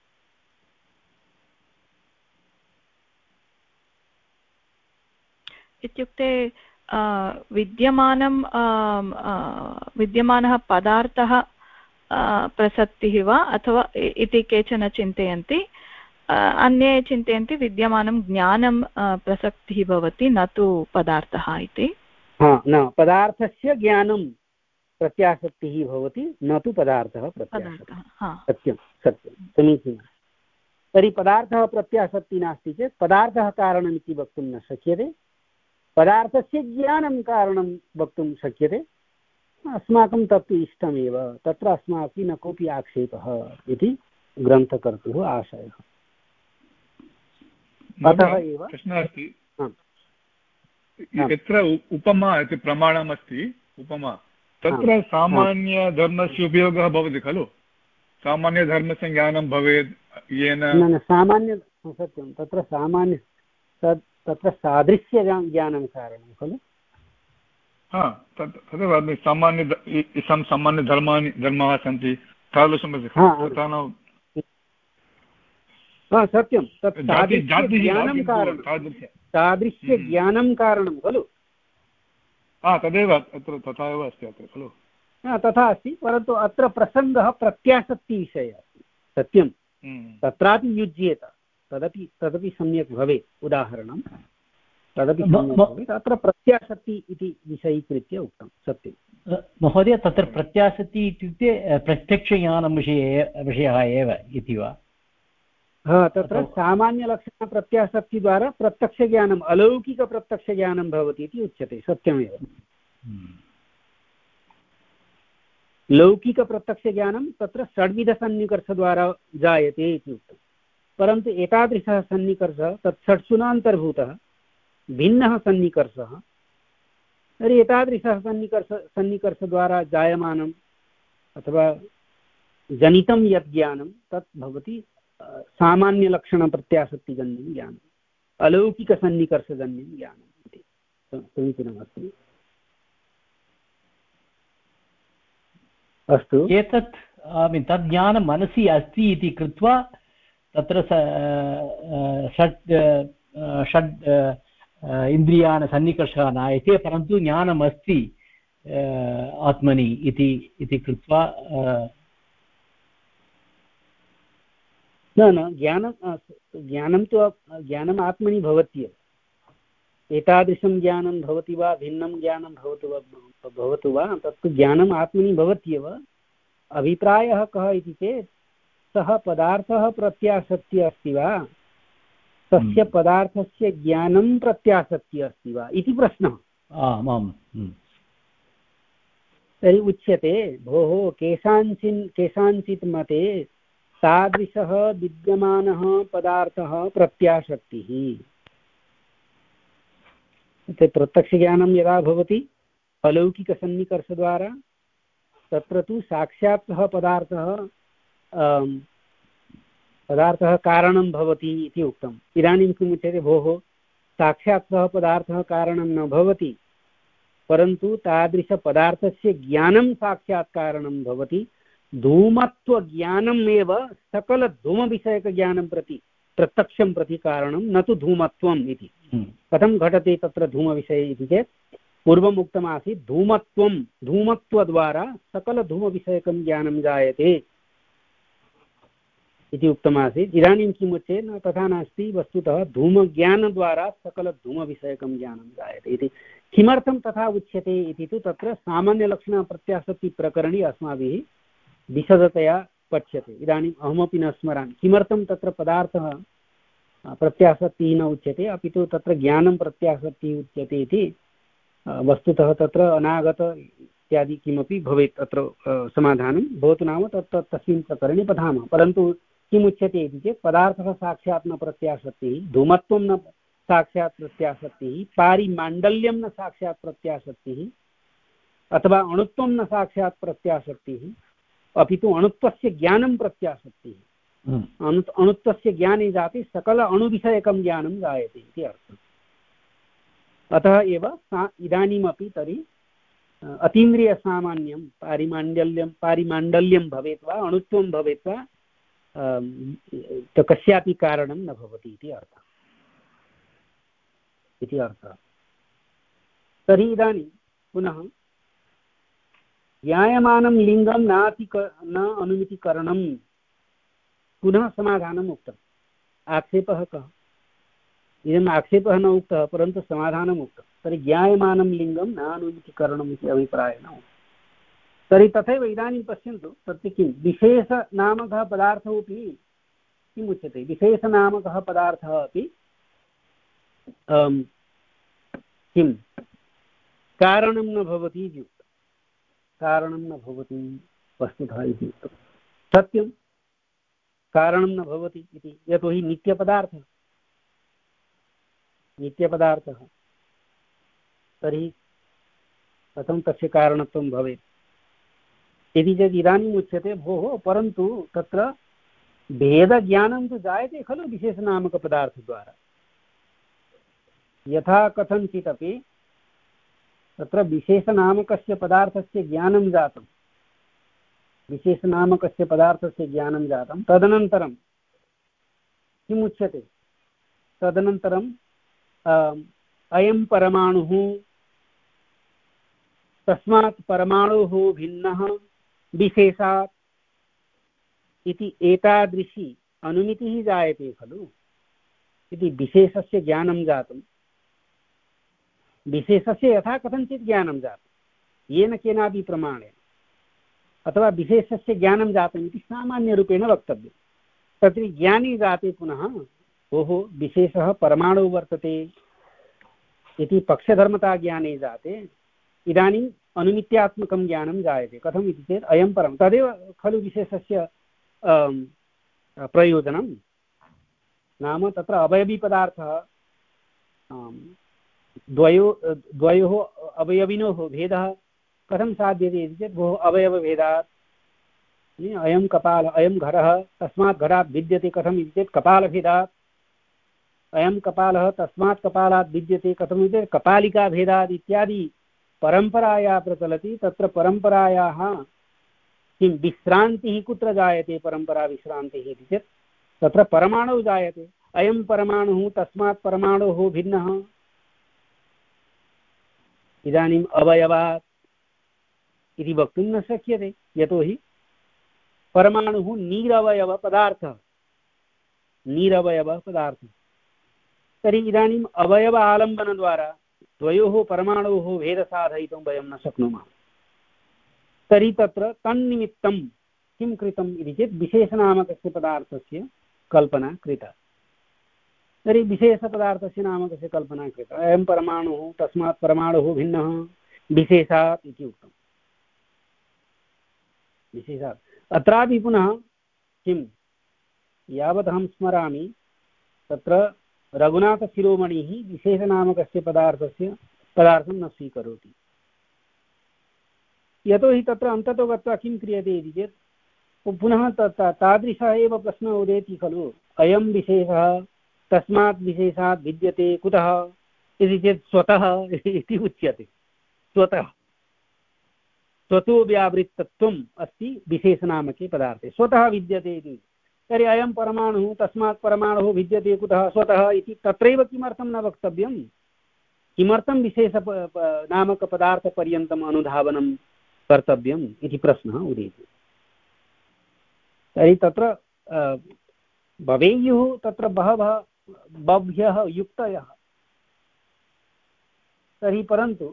इत्युक्ते विद्यमानं विद्यमानः पदार्थः प्रसक्तिः वा अथवा इति केचन चिन्तयन्ति। अन्ये चिन्तयन्ति विद्यमानं ज्ञानं प्रसक्तिः भवति न तु पदार्थः इति। न पदार्थस्य ज्ञानं प्रत्यासक्तिः भवति न तु पदार्थः प्रत्यासक्तिः। सत्यं सत्यं समीचीनं। तर्हि पदार्थः प्रत्यासक्तिः नास्ति चेत् पदार्थः कारणमिति वक्तुं न शक्यते। पदार्थस्य ज्ञानं कारणं वक्तुं शक्यते। अस्माकं तत्तु इष्टमेव तत्र अस्माभिः न कोऽपि आक्षेपः इति ग्रन्थकर्तुः आशयः। अतः एव प्रश्नः अस्ति यत्र उपमा इति प्रमाणमस्ति उपमा तत्र सामान्यधर्मस्य उपयोगः भवति खलु। सामान्यधर्मस्य ज्ञानं भवेत् येन न सामान्य सत्यं तत्र सामान्य तत् तत्र सादृश्य ज्ञानं कारणं खलु। हा तत् तदेव वदामि। सामान्य इसां सामान्यधर्माणि धर्माः सन्ति तादृशं सत्यं तत् ज्ञानं कारणं तादृश्यज्ञानं कारणं खलु। हा तदेव अत्र तथा एव अस्ति अत्र खलु। तथा अस्ति परन्तु अत्र प्रसङ्गः प्रत्यासक्तिविषये अस्ति। सत्यं तत्रापि युज्येत तदपि तदपि सम्यक् भवेत्। उदाहरणं तदपि सम्यक् भवेत्। अत्र प्रत्यासक्ति इति विषयीकृत्य उक्तं सत्यं महोदय। तत्र प्रत्यासक्ति इत्युक्ते प्रत्यक्षज्ञानं विषये विषयः एव इति वा? हा, तत्र सामान्यलक्षणप्रत्यासक्तिद्वारा प्रत्यक्षज्ञानम् अलौकिकप्रत्यक्षज्ञानं भवति इति उच्यते। सत्यमेव। लौकिकप्रत्यक्षज्ञानं तत्र षड्विधसन्निकर्षद्वारा जायते इति उक्तं, परन्तु एतादृशः सन्निकर्षः तत् षट्सु नान्तर्भूतः भिन्नः सन्निकर्षः। तर्हि एतादृशः सन्निकर्ष सन्निकर्षद्वारा जायमानम् अथवा जनितं यद् ज्ञानं तत् भवति सामान्यलक्षणप्रत्यासक्तिजन्यं ज्ञानम्, अलौकिकसन्निकर्षजन्यं ज्ञानम् इति समीचीनमस्ति। अस्तु, एतत् तद् ज्ञानं मनसि अस्ति इति कृत्वा तत्र षट् षड् इन्द्रियाणि सन्निकर्षः नायते, परन्तु ज्ञानम् अस्ति आत्मनि इति इति कृत्वा न न ज्ञानं ज्ञानं तु ज्ञानम् आत्मनि भवत्येव। एतादृशं ज्ञानं भवति वा भिन्नं ज्ञानं भवतु वा भवतु वा तत्तु ज्ञानम् आत्मनि भवत्येव। अभिप्रायः कः इति चेत् सः पदार्थः प्रत्यासक्तिः अस्ति वा, तस्य पदार्थस्य ज्ञानं प्रत्यासक्तिः अस्ति वा इति प्रश्नः। तर्हि उच्यते भोः केषाञ्चिन् केषाञ्चित् मते तादृशः विद्यमानः पदार्थः प्रत्यासक्तिः। प्रत्यक्षज्ञानं यदा भवति अलौकिकसन्निकर्षद्वारा तत्र तु साक्षात् सः पदार्थः पदार्थः कारणं भवति इति उक्तम्। इदानीं किम् उच्यते भोः साक्षात् सः पदार्थः कारणं न भवति, परन्तु तादृशपदार्थस्य ज्ञानं साक्षात् कारणं भवति। धूमत्वज्ञानम् एव सकलधूमविषयकज्ञानं प्रति प्रत्यक्षं प्रति कारणं, न तु धूमत्वम् इति। कथं घटते तत्र धूमविषये इति चेत् पूर्वम् उक्तमासीत् धूमत्वं धूमत्वद्वारा सकलधूमविषयकं ज्ञानं जायते इति उक्तमासीत्। इदानीं किम् उच्यते न, तथा नास्ति। वस्तुतः धूमज्ञानद्वारा सकलधूमविषयकं ज्ञानं जायते इति। किमर्थं तथा उच्यते इति तु तत्र सामान्यलक्षणप्रत्यासक्तिप्रकरणे अस्माभिः विशदतया पठ्यते। इदानीम् अहमपि न स्मरामि किमर्थं तत्र पदार्थः प्रत्यासक्तिः न उच्यते, अपि तु तत्र ज्ञानं प्रत्यासक्तिः उच्यते इति वस्तुतः तत्र अनागत इत्यादि किमपि भवेत् अत्र समाधानं भवतु नाम तत् तस्मिन् प्रकरणे पठामः। परन्तु किम् उच्यते इति चेत् पदार्थः साक्षात् न प्रत्यासक्तिः, धूमत्वं न साक्षात् प्रत्यासक्तिः, पारिमाण्डल्यं न साक्षात् प्रत्यासक्तिः, अथवा अणुत्वं न साक्षात् प्रत्यासक्तिः, अपि तु अणुत्वस्य ज्ञानं प्रत्यासक्तिः। अणु अणुत्वस्य ज्ञाने जाते सकल अणुविषयकं ज्ञानं जायते इति अर्थः। अतः एव सा इदानीमपि तर्हि अतीन्द्रियसामान्यं पारिमाण्डल्यं पारिमाण्डल्यं भवेत् वा अणुत्वं भवेत् वा कस्यापि कारणं न भवति इति अर्थः इति अर्थः। तर्हि इदानीं पुनः ज्ञायमानं लिङ्गं नाति न अनुमितिकरणं, पुनः समाधानम् उक्तम्। आक्षेपः कः? इदम् आक्षेपः न उक्तः, परन्तु समाधानम् उक्तं। तर्हि ज्ञायमानं लिङ्गं नानुमितिकरणम् इति अभिप्रायेण उक्तं। तर्हि तथैव इदानीं पश्यन्तु तत्र किं विशेषनामकः पदार्थोऽपि किम् उच्यते, विशेषनामकः पदार्थः अपि किं कारणं न भवति इति उक्तं। कारणं न भवति वस्तुतः इति उक्तं। सत्यं कारणं न भवति इति, यतोहि नित्यपदार्थः नित्यपदार्थः तर्हि कथं तस्य कारणत्वं भवेत् इति चेत् इदानीम् उच्यते भोः परन्तु तत्र भेदज्ञानं तु जायते खलु विशेषनामकपदार्थद्वारा। यथा कथञ्चिदपि तत्र विशेषनामकस्य पदार्थस्य ज्ञानं जातं विशेषनामकस्य पदार्थस्य ज्ञानं जातं तदनन्तरं किम् उच्यते, तदनन्तरं अयं परमाणुः तस्मात् परमाणुः भिन्नः विशेषात् इति एतादृशी अनुमितिः जायते खलु। इति विशेषस्य ज्ञानं जातं विशेषस्य यथा कथञ्चित् ज्ञानं जातं येन केनापि प्रमाणेन अथवा विशेषस्य ज्ञानं जातम् इति सामान्यरूपेण वक्तव्यं। तत्र ज्ञानी जाते पुनः भोः विशेषः परमाणुः वर्तते इति पक्षधर्मता ज्ञाने जाते इदानीम् अनुमित्यात्मकं ज्ञानं जायते। कथम् इति चेत् अयं परं तदेव खलु विशेषस्य प्रयोजनं। नाम तत्र अवयवीपदार्थः द्वयो द्वयोः अवयविनोः भेदः कथं साध्यते इति चेत् भोः अवयवभेदात् अयं कपाल अयं घरः तस्मात् घरात् भिद्यते कथम् इति चेत् कपालभेदात् अयं कपालः तस्मात् कपालात् भिद्यते कथम् इति चेत् कपालिकाभेदात् इत्यादि परम्पराया प्रचलति। तत्र परम्परायाः किं विश्रान्तिः कुत्र जायते परम्परा विश्रान्तिः इति चेत् तत्र परमाणुः जायते। अयं परमाणुः तस्मात् परमाणोः भिन्नः इदानीम् अवयवात् इति वक्तुं न शक्यते यतोहि परमाणुः निरवयवपदार्थः निरवयवपदार्थः। तर्हि इदानीम् अवयव आलम्बनद्वारा द्वयोः परमाणोः भेदं साधयितुं वयं न शक्नुमः। तर्हि तत्र तन्निमित्तं किं कृतम् इति चेत् विशेषनामकस्य पदार्थस्य कल्पना कृता। तर्हि विशेषपदार्थस्य नामकस्य कल्पना कृता। अयं परमाणुः तस्मात् परमाणुः भिन्नः विशेषात् इति उक्तम्। विशेषात् अत्रापि पुनः किं यावदहं स्मरामि तत्र रघुनाथशिरोमणिः विशेषनामकस्य पदार्थस्य पदार्थं न स्वीकरोति। यतोहि तत्र अन्ततो गत्वा किं क्रियते इति चेत् पुनः तादृशः एव प्रश्नः उदेति खलु। अयं विशेषः तस्मात् विशेषात् भिद्यते कुतः इति चेत् स्वतः इति उच्यते। स्वतः स्वतो व्यावृत्तत्वम् अस्ति विशेषनामके पदार्थे स्वतः विद्यते इति। तर्हि अयं परमाणुः तस्मात् परमाणुः भिद्यते कुतः स्वतः इति तत्रैव किमर्थं न वक्तव्यं? किमर्थं विशेष नामकपदार्थपर्यन्तम् अनुधावनं कर्तव्यम् इति प्रश्नः उदेति। तर्हि तत्र भवेयुः तत्र बहवः बह्व्यः युक्तयः। तर्हि परन्तु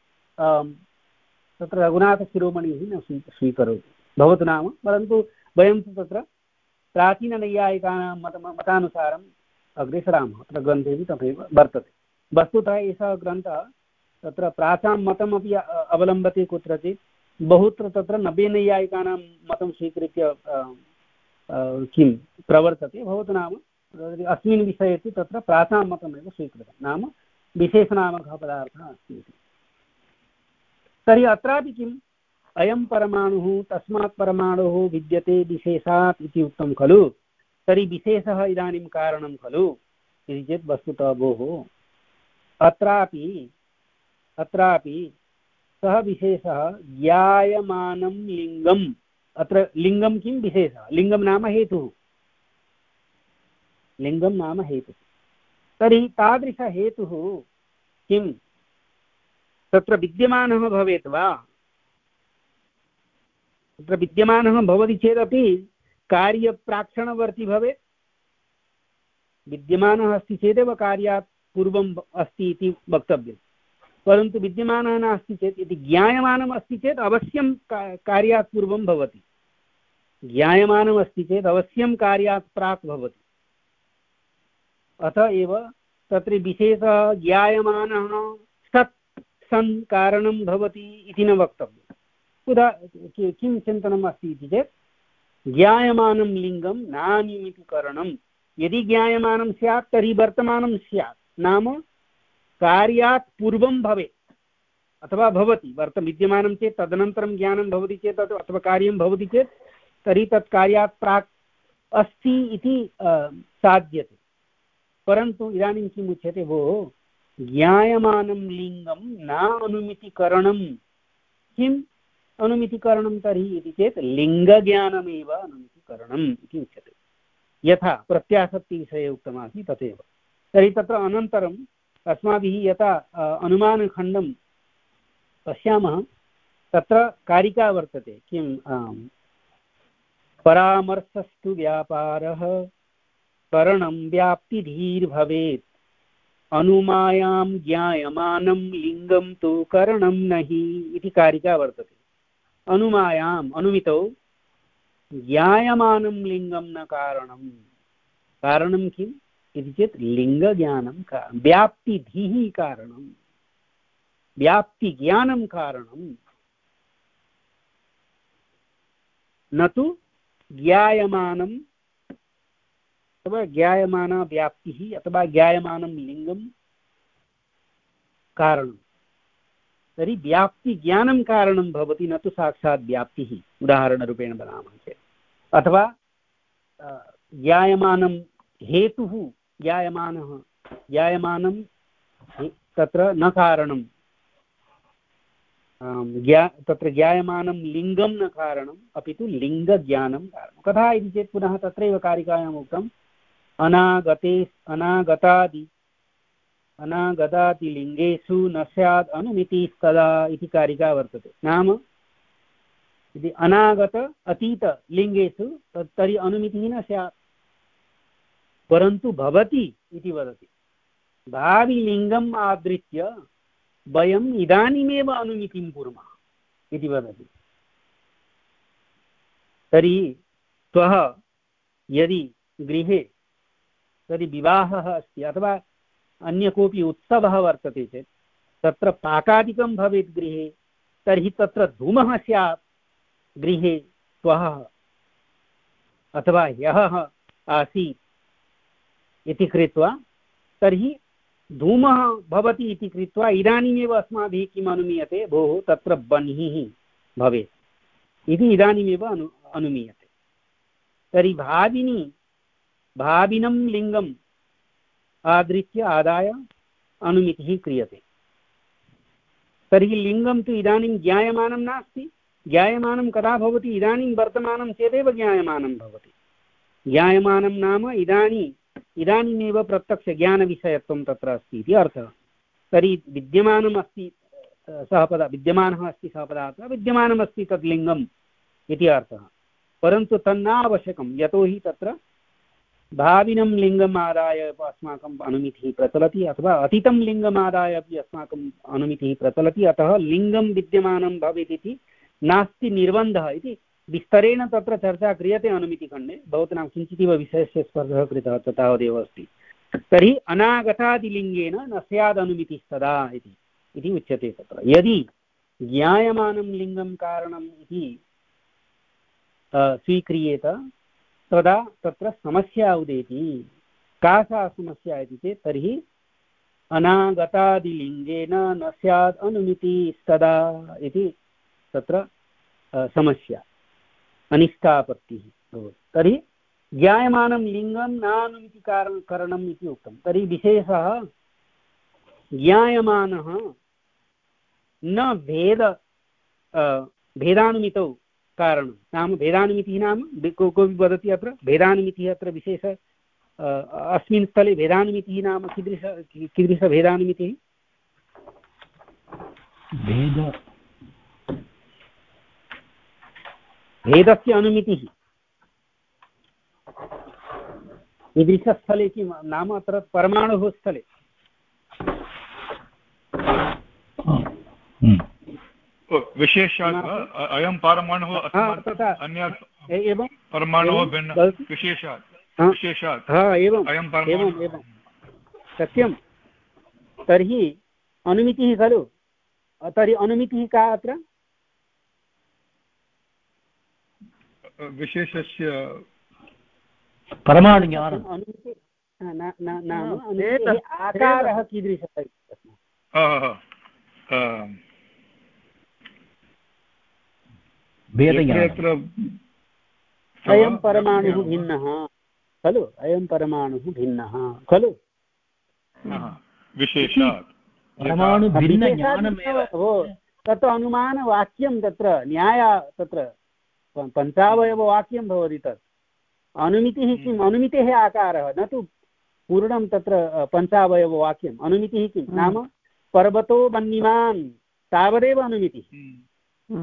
तत्र रघुनाथशिरोमणिः न स्वी स्वीकरोति भवतु नाम। परन्तु वयं तु तत्र प्राचीननैयायिकानां मत मतानुसारम् अग्रेसरामः। अत्र ग्रन्थेपि तथैव वर्तते। वस्तुतः एषः ग्रन्थः तत्र प्राचां मतमपि अवलम्बते कुत्रचित् बहुत्र तत्र नव्यनैयायिकानां मतं स्वीकृत्य किं प्रवर्तते। भवतु नाम अस्मिन् विषये तु तत्र प्राचां मतमेव स्वीकृतं नाम विशेषनामकः पदार्थः अस्ति इति। तर्हि अत्रापि किम् अयं परमाणुः तस्मात् परमाणुः विद्यते विशेषात् इति उक्तं खलु। तर्हि विशेषः इदानीं कारणं खलु इति चेत् वस्तुतः भोः अत्रापि अत्रापि सः विशेषः ज्ञायमानं लिङ्गम्। अत्र लिङ्गं किं विशेषः? लिङ्गं नाम हेतुः। लिङ्गं नाम हेतुः। तर्हि तादृशहेतुः किं तत्र विद्यमानः भवेत् वा? तत्र विद्यमानः भवति चेदपि कार्यप्राक्षणवर्ती भवेत्। विद्यमानः अस्ति चेदेव कार्यात् पूर्वम् अस्ति इति वक्तव्यं। परन्तु विद्यमानः नास्ति चेत् यदि ज्ञायमानम् अस्ति चेत् अवश्यं कार्यात् पूर्वं भवति। ज्ञायमानम् अस्ति चेत् अवश्यं कार्यात् प्राक् भवति। अतः एव तत्र विशेषः ज्ञायमानः सत् सन् कारणं भवति इति न वक्तव्यम्। उदा किं चिन्तनम् अस्ति इति चेत् ज्ञायमानं लिङ्गं नानिमितिकरणं। यदि ज्ञायमानं स्यात् तर्हि वर्तमानं स्यात् नाम कार्यात् पूर्वं भवेत् अथवा भवति। वर्त विद्यमानं चेत् तदनन्तरं ज्ञानं भवति चेत् अथवा कार्यं भवति चेत् तर्हि तत् कार्यात् प्राक् अस्ति इति साध्यते। परन्तु इदानीं किम् उच्यते भोः ज्ञायमानं लिङ्गं न अनुमितिकरणं। किम् अनुमितिकरणं तर्हि इति चेत् लिङ्गज्ञानमेव अनुमितिकरणम् इति उच्यते। यथा प्रत्यासक्तिविषये उक्तमासीत् तथैव। तर्हि तत्र अनन्तरम् अस्माभिः यथा अनुमानखण्डं पश्यामः तत्र कारिका वर्तते किं परामर्शस्तु व्यापारः करणं व्याप्तिधीर्भवेत् अनुमायां ज्ञायमानं लिङ्गं तु करणं नहि इति कारिका वर्तते। अनुमायाम् अनुमितौ ज्ञायमानं लिङ्गं न कारणं। कारणं किम् इति चेत् लिङ्गज्ञानं कारणं, व्याप्तिधिः कारणं, व्याप्तिज्ञानं कारणं, न तु ज्ञायमानं अथवा ज्ञायमाना व्याप्तिः अथवा ज्ञायमानं लिङ्गं कारणं। तर्हि व्याप्तिज्ञानं कारणं भवति, न तु साक्षात् व्याप्तिः। उदाहरणरूपेण वदामः चेत्, अथवा ज्ञायमानं हेतुः ज्ञायमानः ज्ञायमानं तत्र न कारणं, ज्ञा तत्र ज्ञायमानं लिङ्गं न कारणम्, अपि तु लिङ्गज्ञानं कारणं। कथा इति चेत् पुनः तत्रैव कारिकायाम् उक्तम् अनागते अनागतादि अनागतादिलिङ्गेषु न स्यात् अनुमितिस्तदा इति कारिका वर्तते। नाम यदि अनागत अतीतलिङ्गेषु तर्हि अनुमितिः न स्यात्, परन्तु भवति इति वदति। भाविलिङ्गम् आदृत्य वयम् इदानीमेव अनुमितिं कुर्मः इति वदति। तर्हि श्वः यदि गृहे तर्हि विवाहः अस्ति अथवा अन्य कोऽपि उत्सवः वर्तते चेत् तत्र पाकादिकं भवेत् गृहे, तर्हि तत्र धूमः स्यात् गृहे श्वः अथवा ह्यः आसीत् इति कृत्वा, तर्हि धूमः भवति इति कृत्वा इदानीमेव अस्माभिः किम् अनुमीयते, भोः तत्र बह्निः भवेत् इति इदानीमेव अनु अनुमीयते। तर्हि भाविनी भाविनं लिङ्गम् आदृत्य आदाय अनुमितिः क्रियते। तर्हि लिङ्गं तु इदानीं ज्ञायमानं नास्ति। ज्ञायमानं कदा भवति, इदानीं वर्तमानं चेदेव ज्ञायमानं भवति। ज्ञायमानं नाम इदानीं इदानीमेव प्रत्यक्षज्ञानविषयत्वं तत्र अस्ति इति अर्थः। तर्हि विद्यमानम् अस्ति सः पद विद्यमानः अस्ति सः पदार्थः, विद्यमानमस्ति तद् लिङ्गम् इति अर्थः। परन्तु तन्नावश्यकं, यतोहि तत्र भाविनं लिङ्गम् आदाय अस्माकम् अनुमितिः प्रचलति अथवा अतीतं लिङ्गम् आदाय अपि अस्माकम् अनुमितिः प्रचलति। अतः लिङ्गं विद्यमानं भवेत् इति नास्ति निर्बन्धः इति विस्तरेण तत्र चर्चा क्रियते अनुमितिखण्डे। भवतां किञ्चिदिव विषयस्य स्पर्शः कृतः तावदेव अस्ति। तर्हि अनागतादिलिङ्गेन न स्याद् अनुमितिस्तदा इति इति उच्यते तत्र। यदि ज्ञायमानं लिङ्गं कारणम् इति स्वीक्रियेत तदा तत्र समस्या उदेति। का सा समस्या इति चेत् तर्हि अनागतादिलिङ्गेन न स्याद् अनुमितिस्तदा इति तत्र समस्या, अनिष्टापत्तिः भवति। तर्हि ज्ञायमानं लिङ्गं नानुमितिकारणं करणम् इति उक्तं। तर्हि विशेषः ज्ञायमानः न भेद भेदानुमितौ कारणं। नाम भेदानुमितिः नाम कोऽपि वदति अत्र भेदानुमितिः अत्र विशेष अस्मिन् स्थले भेदानुमितिः नाम कीदृश कीदृशभेदानुमितिः? भेद भेदस्य अनुमितिः कीदृशस्थले किं नाम अत्र परमाणुः स्थले विशेषात् अयं परमाणुः अन्यात् परमाणुः भिन्नः विशेषात् विशेषात् एवम् अयं एवम् एवं सत्यं। तर्हि अनुमितिः खलु, तर्हि अनुमितिः का अत्र? विशेषस्य परमाणुज्ञानम् अनुमितिः नाम अनुमितेः आकारः कीदृशः? अयं परमाणुः भिन्नः खलु, अयं परमाणुः भिन्नः खलु। विशेषात् परमाणु भिन्न ज्ञानमेव। तत्र अनुमानवाक्यं तत्र न्याय तत्र पञ्चावयववाक्यं भवति। तत् अनुमितिः किम्? अनुमितेः आकारः, न तु पूर्णं तत्र पञ्चावयववाक्यम्। अनुमितिः किं नाम पर्वतो वह्निमान्, तावदेव अनुमितिः।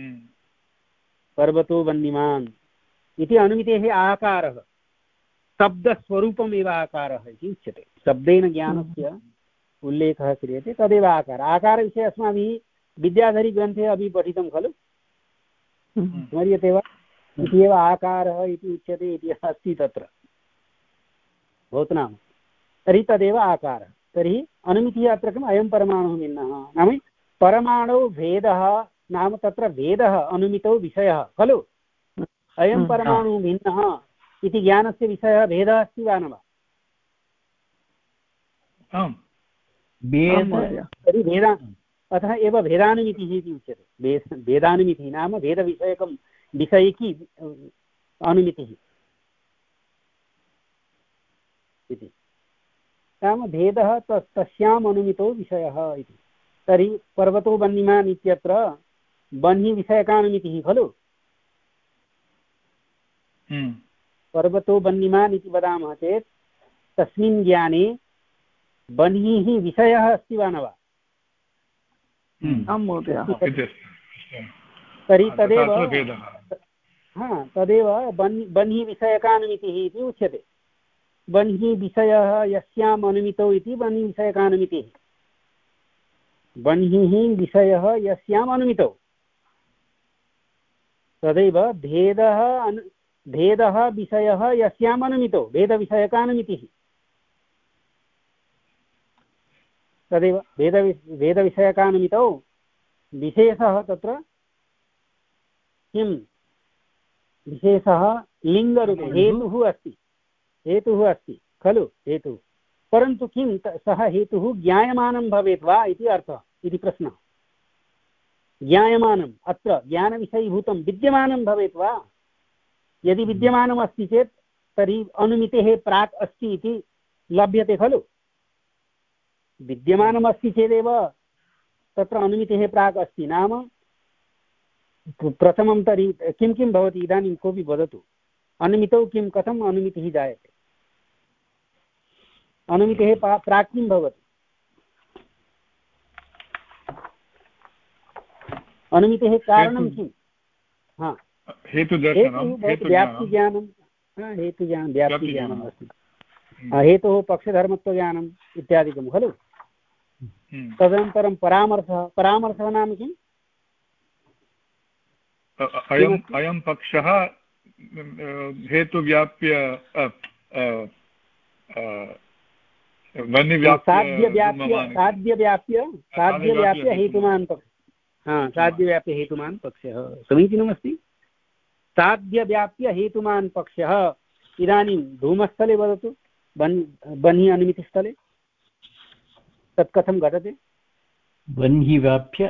पर्वतो वह्निमान् इति अनुमितेः आकारः, शब्दस्वरूपमेव आकारः इति उच्यते। शब्देन ज्ञानस्य उल्लेखः क्रियते तदेव आकार आकारविषये अस्माभिः विद्याधरीग्रन्थे अपि पठितं खलु स्मर्यते वा इति एव आकारः इति उच्यते इति अस्ति तत्र भवतु नाम तर्हि तदेव आकारः तर्हि अनुमितिः अत्र किम् अयं परमाणुः भिन्नः नाम परमाणौ भेदः नाम तत्र भेदः अनुमितौ विषयः खलु अयं परमाणुः भिन्नः इति ज्ञानस्य विषयः भेदः अस्ति वा न वा तर्हि भेदा अतः एव भेदानुमितिः इति उच्यते भेदानुमितिः नाम भेदविषयकं विषयिकी अनुमितिः इति नाम भेदः तस्याम् अनुमितो विषयः इति तर्हि पर्वतो वह्निमान् इत्यत्र वह्निविषयकानुमितिः खलु पर्वतो वह्निमान् इति वदामः चेत् तस्मिन् ज्ञाने वह्निः विषयः अस्ति वा न वा आं महोदय तर्हि तदेव हा तदेव वह्निः विषयकानुमितिः इति उच्यते वह्निः विषयः यस्याम् अनुमितौ इति वह्निविषयकानुमितिः वह्निः विषयः यस्याम् अनुमितौ तदैव भेदः अनु भेदः विषयः यस्याम् अनुमितौ भेदविषयकानुमितिः तदेव भेद भेदविषयकानुमितौ विशेषः तत्र किं विशेषः लिङ्गरूपे हेतुः अस्ति हेतुः अस्ति खलु हेतुः परन्तु किं सः हेतुः ज्ञायमानं भवेत् वा इति अर्थः इति प्रश्नः ज्ञायमानम् अत्र ज्ञानविषयीभूतं विद्यमानं भवेत् वा यदि विद्यमानम् अस्ति चेत् तर्हि अनुमितेः प्राक् अस्ति इति लभ्यते खलु विद्यमानम् अस्ति चेदेव तत्र अनुमितेः प्राक् अस्ति नाम प्रथमं तर्हि किं किं भवति इदानीं कोऽपि वदतु अनुमितौ किं कथम् अनुमितिः जायते अनुमितेः प्राक् किं भवति अनुमितेः कारणं किं हा व्याप्तिज्ञानं हेतुज्ञानं व्याप्तिज्ञानम् अस्ति हेतोः पक्षधर्मत्वज्ञानम् इत्यादिकं खलु तदनन्तरं परामर्शः परामर्शः नाम किम् अयम् अयं पक्षः हेतुव्याप्य साध्यव्याप्य साध्यव्याप्य साध्यव्याप्य हेतुमान् पक्षः हा साध्यव्याप्य हेतुमान् पक्षः समीचीनमस्ति साध्यव्याप्य हेतुमान् पक्षः इदानीं धूमस्थले वदतु बन्हि अनुमितिस्थले तत् कथं घटते बन्हि व्याप्य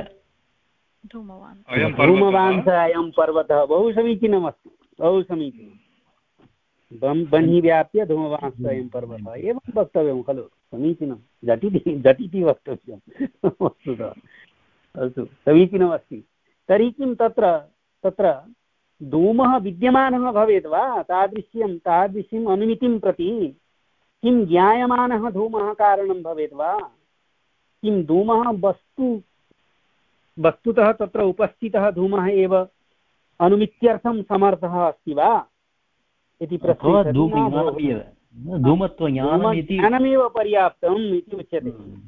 धूमवान् स अयं पर्वतः बहु समीचीनमस्ति बहु समीचीनं बन्हि व्याप्य धूमवान् स अयं पर्वतः एवं वक्तव्यं खलु समीचीनं झटिति झटिति वक्तव्यं वस्तुतः अस्तु समीचीनमस्ति तर्हि किं तत्र तत्र धूमः विद्यमानः भवेत् वा तादृश्यं तादृशीम् अनुमितिं प्रति किं ज्ञायमानः धूमः कारणं भवेत् वा किं धूमः वस्तु वस्तुतः तत्र उपस्थितः धूमः एव अनुमित्यर्थं समर्थः अस्ति वा इति प्रश्नः धूमज्ञानमेव पर्याप्तम् इति उच्यते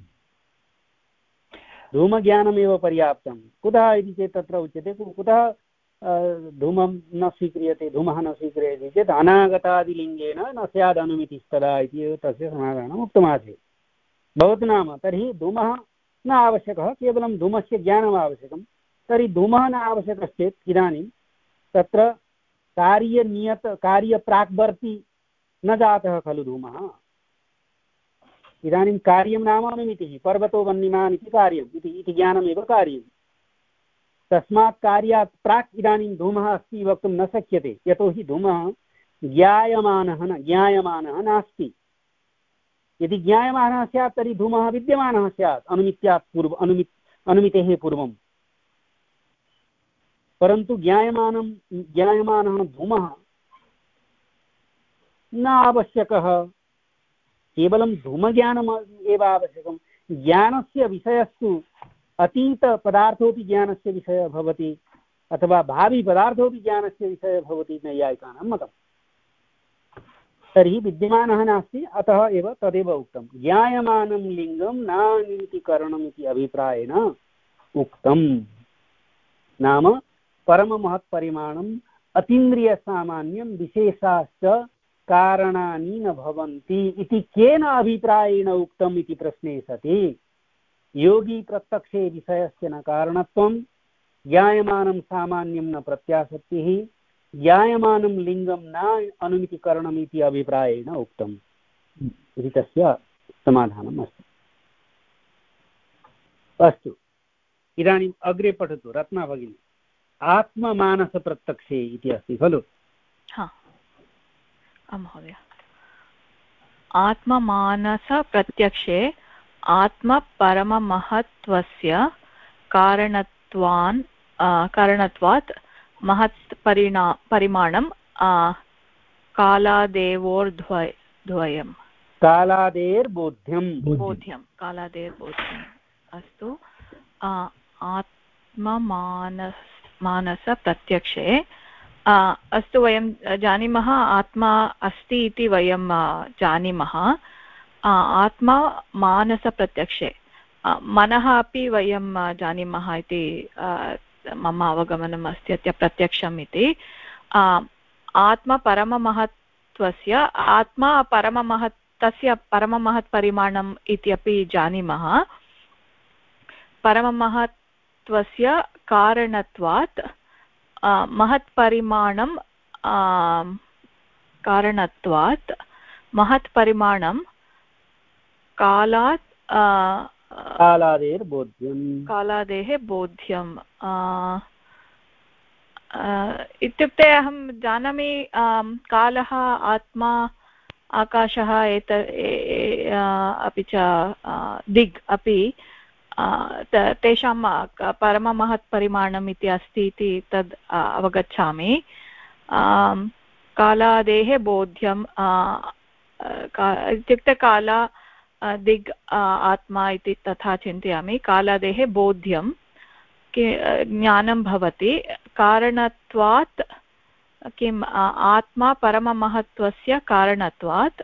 धूमज्ञानमेव पर्याप्तं कुतः इति चेत् तत्र उच्यते कुतः धूमं न स्वीक्रियते धूमः न स्वीक्रियते चेत् अनागतादिलिङ्गेन न स्यात् अनुमितिस्तदा इति एव तस्य समाधानम् उक्तमासीत् भवतु नाम तर्हि धूमः न आवश्यकः केवलं धूमस्य ज्ञानम् आवश्यकं तर्हि धूमः न आवश्यकश्चेत् इदानीं तत्र कार्यनियत कार्यप्राक्वर्ती न जातः खलु धूमः इदानीं कार्यं नाम अनुमितिः पर्वतो वह्निमान् इति कार्यम् इति इति ज्ञानमेव कार्यं तस्मात् कार्यात् प्राक् इदानीं धूमः अस्ति वक्तुं न शक्यते यतोहि धूमः ज्ञायमानः न ज्ञायमानः नास्ति यदि ज्ञायमानः स्यात् तर्हि धूमः विद्यमानः स्यात् अनुमित्यात् पूर्व अनुमित् अनुमितेः पूर्वं परन्तु ज्ञायमानं ज्ञायमानः धूमः न आवश्यकः केवलं धूमज्ञानम् एव आवश्यकं ज्ञानस्य विषयस्तु अतीतपदार्थोऽपि ज्ञानस्य विषयः भवति अथवा भाविपदार्थोऽपि ज्ञानस्य विषयः भवति नैयायिकानां मतम् तर्हि विद्यमानः नास्ति, अतः एव तदेव उक्तं ज्ञायमानं लिङ्गं नानीतिकरणम् इति अभिप्रायेण उक्तम्। नाम परममहत्परिमाणम् अतीन्द्रियसामान्यं विशेषाश्च कारणानि न भवन्ति इति केन अभिप्रायेण उक्तम् इति प्रश्ने सति योगी प्रत्यक्षे विषयस्य न कारणत्वं, ज्ञायमानं सामान्यं न प्रत्यासक्तिः, ज्ञायमानं लिङ्गं न अनुमितिकरणम् इति अभिप्रायेण उक्तम् इति तस्य समाधानम् अस्ति। अस्तु, इदानीम् अग्रे पठतु रत्ना भगिनी। आत्ममानसप्रत्यक्षे इति अस्ति खलु? हा महोदय, आत्ममानसप्रत्यक्षे आत्मपरममहत्त्वस्य कारणत्वान् कारणत्वात् महत् परिणा परिमाणं कालादेवोर्द्वयम् कालादेर्बोध्यं बोध्यं कालादेर्बोध्यम्। अस्तु, आत्ममानस मानसप्रत्यक्षे अस्तु, वयं जानीमः आत्मा अस्ति इति वयं जानीमः। आत्मा मानसप्रत्यक्षे मनः अपि वयं जानीमः इति मम अवगमनम् अस्ति अद्य प्रत्यक्षम् इति। आत्मपरममहत्त्वस्य आत्मा परममहत् तस्य परममहत्परिमाणम् इति अपि जानीमः। परममहत्त्वस्य कारणत्वात् महत्परिमाणं कारणत्वात् महत्परिमाणं कालात् कालादेर्बोध्यं कालादेः बोध्यम् इत्युक्ते अहं जानामि कालः आत्मा आकाशः एत अपि च दिग् अपि तेषां परममहत्परिमाणम् इति अस्ति इति तद् अवगच्छामि। कालादेः बोध्यं इत्युक्ते काला दिग् आत्मा इति तथा चिन्तयामि। कालादेः बोध्यं ज्ञानं भवति कारणत्वात् किम् आत्मा परममहत्त्वस्य कारणत्वात्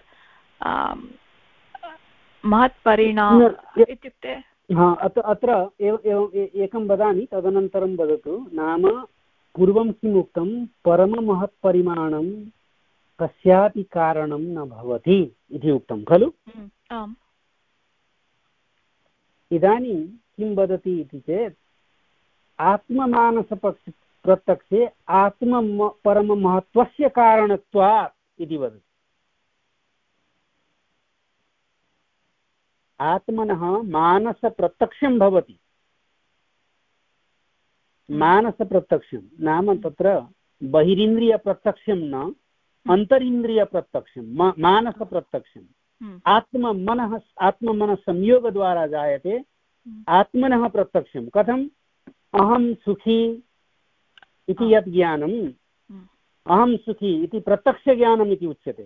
महत्परिणाम इत्युक्ते हा अत्र एकं वदामि तदनन्तरं वदतु। नाम पूर्वं किम् उक्तं परममहत्परिमाणं कस्यापि कारणं न भवति इति उक्तं खलु? आम्। इदानीं किं वदति इति चेत् आत्ममानसपक्ष प्रत्यक्षे आत्म परममहत्त्वस्य कारणत्वात् इति वदति। आत्मनः मानसप्रत्यक्षं भवति। मानसप्रत्यक्षं नाम तत्र बहिरिन्द्रियप्रत्यक्षं न अन्तरिन्द्रियप्रत्यक्षं मानसप्रत्यक्षम्। आत्ममनः आत्ममनसंयोगद्वारा जायते आत्मनः प्रत्यक्षं। कथम्? अहं सुखी इति यत् ज्ञानम् अहं सुखी इति प्रत्यक्षज्ञानम् इति उच्यते।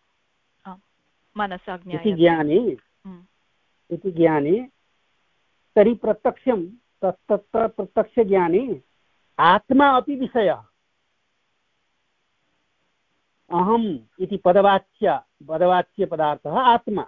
मनसा इति ज्ञाने इति ज्ञाने तर्हि प्रत्यक्षं तत्तत्र प्रत्यक्षज्ञाने आत्मा अपि विषयः। अहम् इति पदवाच्य पदवाच्यपदार्थः आत्मा,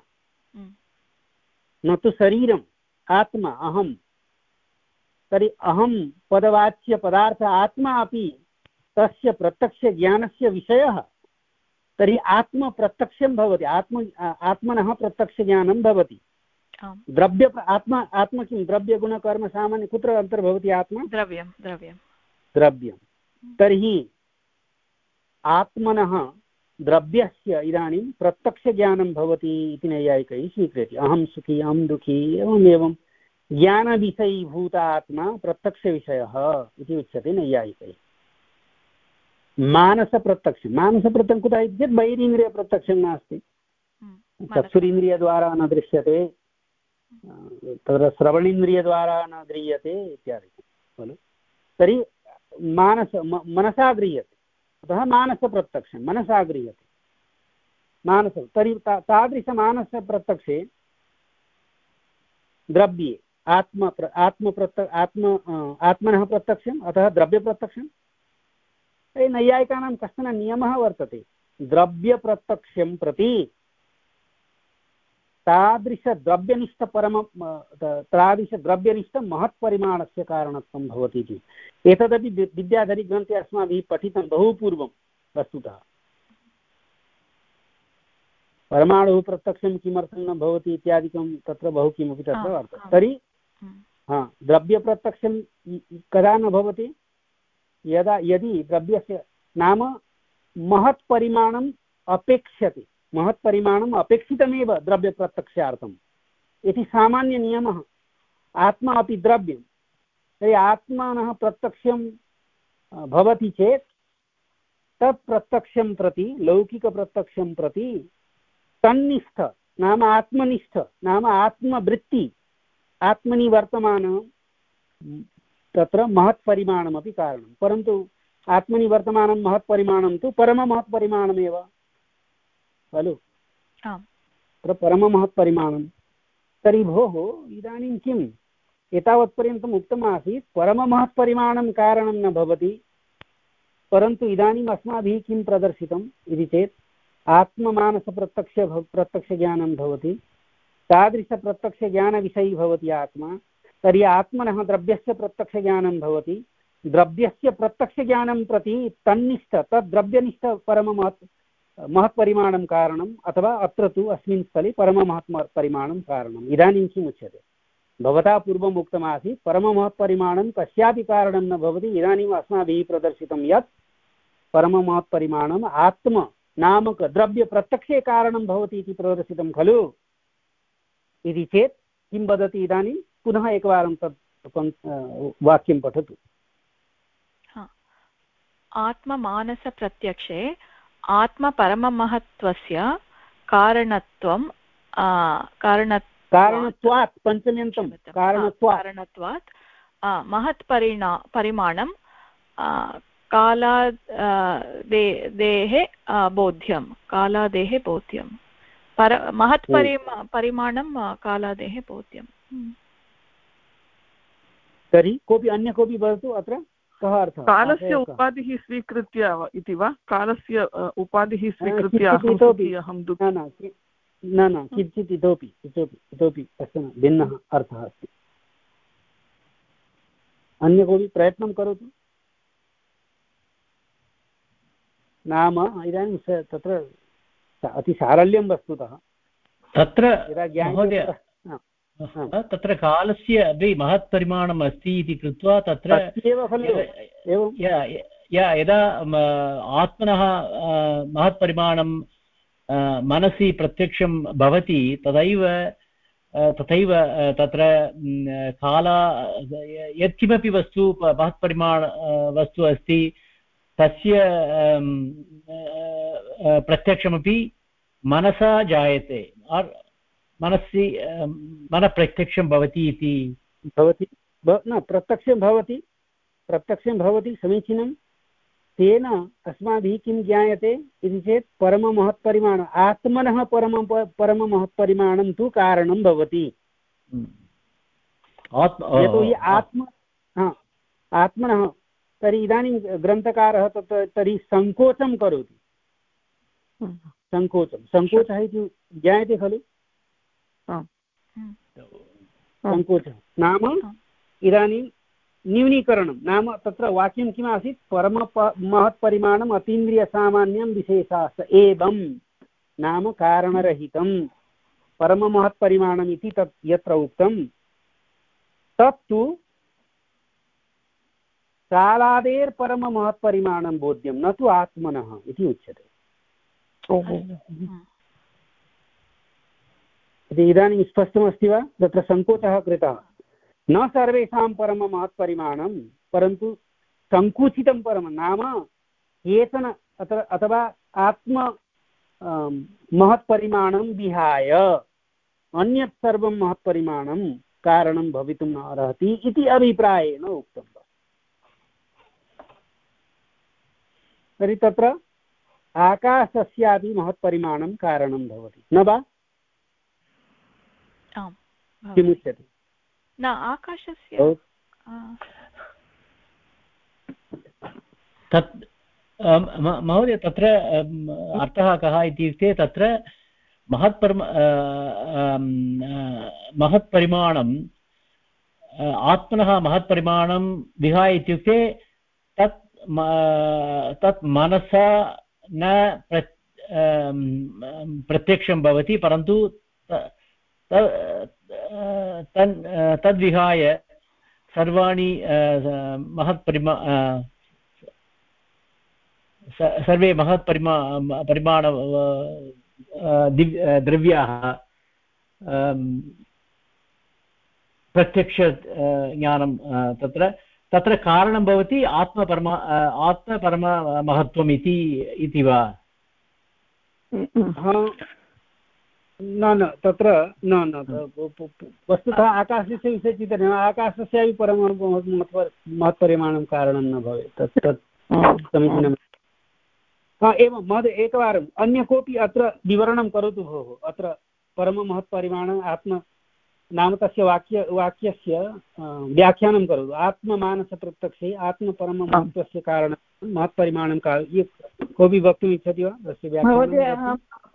न तु शरीरम्। आत्मा अहम्। तर्हि अहं पदवाच्यपदार्थ आत्मा अपि तस्य प्रत्यक्षज्ञानस्य विषयः। तर्हि आत्मप्रत्यक्षं भवति। आत्म आत्मनः प्रत्यक्षज्ञानं भवति। द्रव्य आत्मा आत्मा किं द्रव्यगुणकर्म सामान्य कुत्र अन्तर्भवति? आत्मा द्रव्यं द्रव्यं द्रव्यं। तर्हि आत्मनः द्रव्यस्य इदानीं प्रत्यक्षज्ञानं भवति इति नैयायिकैः स्वीक्रियते। अहं सुखी अहं दुःखी एवम् एवं ज्ञानविषयीभूत आत्मा प्रत्यक्षविषयः इति उच्यते नैयायिकैः। मानसप्रत्यक्षं मानसप्रत्यक्षं कुतः इति चेत् बहिरीन्द्रियप्रत्यक्षं नास्ति। चक्षुरिन्द्रियद्वारा न दृश्यते, तत्र श्रवणेन्द्रियद्वारा न गृह्यते इत्यादि खलु। तर्हि मानस मनसा गृह्यते, अतः मानसप्रत्यक्षं मनसा गृह्यते। मानस तर्हि तादृशमानसप्रत्यक्षे द्रव्ये आत्म आत्मप्रत्य आत्म आत्मनः प्रत्यक्षम्, अतः द्रव्यप्रत्यक्षं। तर्हि नैयायिकानां कश्चन नियमः वर्तते। द्रव्यप्रत्यक्षं प्रति तादृशद्रव्यनिष्ठपरम तादृशद्रव्यनिष्ठमहत्परिमाणस्य कारणत्वं भवति इति। एतदपि विद्याधरीग्रन्थे अस्माभिः पठितं बहु पूर्वं वस्तुतः। परमाणुः प्रत्यक्षं किमर्थं न भवति इत्यादिकं तत्र बहु किमपि तत्र वर्तते। तर्हि हा द्रव्यप्रत्यक्षं कदा न भवति? यदा यदि द्रव्यस्य नाम महत्परिमाणम् अपेक्ष्यते, महत्परिमाणम् अपेक्षितमेव द्रव्यप्रत्यक्षार्थम् इति सामान्यनियमः। आत्मा अपि द्रव्यं, तर्हि आत्मनः प्रत्यक्षं भवति चेत् तत् प्रत्यक्षं प्रति, लौकिकप्रत्यक्षं प्रति तन्निष्ठ नाम आत्मनिष्ठ नाम आत्मवृत्ति, आत्मनि वर्तमानं तत्र महत्परिमाणमपि कारणं। परन्तु आत्मनि वर्तमानं महत्परिमाणं तु परममहत्परिमाणमेव खलु, तत्र परममहत्परिमाणं। तर्हि भोः इदानीं किम् एतावत्पर्यन्तम् उक्तमासीत् परममहत्परिमाणं कारणं न भवति, परन्तु इदानीम् अस्माभिः किं प्रदर्शितम् इति चेत् आत्ममानसप्रत्यक्ष प्रत्यक्षज्ञानं भवति, तादृशप्रत्यक्षज्ञानविषयी भवति आत्मा। तर्हि आत्मनः द्रव्यस्य प्रत्यक्षज्ञानं भवति, द्रव्यस्य प्रत्यक्षज्ञानं प्रति तन्निष्ठ तद्द्रव्यनिष्ठ परममहत् महत्परिमाणं कारणम्, अथवा अत्र तु अस्मिन् स्थले परममहत्परिमाणं कारणम्। इदानीं किम् उच्यते? भवता पूर्वम् उक्तमासीत् परममहत्परिमाणं कस्यापि कारणं न भवति। इदानीम् अस्माभिः प्रदर्शितं यत् परममहत्परिमाणम् आत्म नामक द्रव्यप्रत्यक्षे कारणं भवति इति प्रदर्शितं खलु। इति चेत् किं वदति इदानीं? पुनः एकवारं तत् वाक्यं पठतु। आत्ममानसप्रत्यक्षे आत्मपरममहत्त्वस्य कारणत्वं कारण कारणत्वात् पञ्चम्यन्तं कारणत्वात् कारणत्वात् महत्परिणा परिमाणं कालादेः बोध्यं कालादेः बोध्यं पर महत्परिमा परिमाणं कालादेः बोध्यं। तर्हि कोऽपि अन्य कोऽपि वदतु अत्र कः अर्थः? कालस्य उपाधिः स्वीकृत्य इति वा? कालस्य उपाधिः स्वीकृत्य अहं न न किञ्चित् इतोपि इतोपि इतोपि कश्चन भिन्नः अर्थः अस्ति। अन्य कोऽपि प्रयत्नं करोतु। नाम इदानीं तत्र अतिसारल्यं वस्तुतः तत्र तत्र कालस्य अपि महत्परिमाणम् अस्ति इति कृत्वा तत्र यदा आत्मनः महत्परिमाणं मनसि प्रत्यक्षं भवति तदैव तथैव तत्र काला यत्किमपि वस्तु महत्परिमाण वस्तु अस्ति तस्य प्रत्यक्षमपि मनसा जायते, मनसि मनप्रत्यक्षं भवति इति भवति न प्रत्यक्षं भवति प्रत्यक्षं भवति समीचीनं। तेन अस्माभिः किं ज्ञायते इति चेत् परममहत्परिमाण आत्मनः परम परममहत्परिमाणं तु कारणं भवति। यतोहि आत्म हा आत्मनः। तर्हि इदानीं ग्रन्थकारः तत्र तर्हि सङ्कोचं करोति। सङ्कोचं सङ्कोचः इति ज्ञायते खलु? सङ्कोचः नाम इदानीं न्यूनीकरणं नाम तत्र वाक्यं किम् आसीत्? परम महत्परिमाणम् अतीन्द्रियसामान्यं विशेषास्त एवं नाम कारणरहितं परममहत्परिमाणम् इति तत् यत्र उक्तं तत्तु कालादेर्परममहत्परिमाणं बोध्यं न तु आत्मनः इति उच्यते। इदानीं स्पष्टमस्ति वा? तत्र सङ्कोचः कृतः। न सर्वेषां परममहत्परिमाणं परन्तु सङ्कुचितं परमं नाम केचन अत्र अथवा आत्म महत्परिमाणं विहाय अन्यत् सर्वं महत्परिमाणं कारणं भवितुं न अर्हति इति अभिप्रायेण उक्तं। तर्हि तत्र आकाशस्यापि महत्परिमाणं कारणं भवति न वा? किमुच्यते? न आकाशस्य तत् महोदय तत्र अर्थः कः इत्युक्ते तत्र महत्परिमा महत्परिमाणं आत्मनः महत्परिमाणं विहाय इत्युक्ते तत् तत् मनसा न प्र प्रत्यक्षं भवति, परन्तु तद्विहाय सर्वाणि महत्परिमा सर्वे महत्परिमा परिमाण द्रव्याः प्रत्यक्ष ज्ञानं तत्र तत्र कारणं भवति आत्मपरमा आत्मपरमा महत्त्वम् इति इति वा? न न तत्र न न वस्तुतः आकाशस्य विषये चिन्तनीयम्। आकाशस्यापि परम महत्परिमाणं कारणं न भवेत्, तत् तत् समीचीनं। हा एवं महोदय, एकवारम् अन्य कोऽपि अत्र विवरणं करोतु भोः। अत्र परममहत्परिमाणम् आत्म नाम तस्य वाक्य वाक्यस्य व्याख्यानं करोतु। आत्ममानसप्रत्यक्षे आत्मपरममहत्त्वस्य कारणं महत्परिमाणं का कोऽपि वक्तुम् इच्छति वा तस्य व्याख्यानं?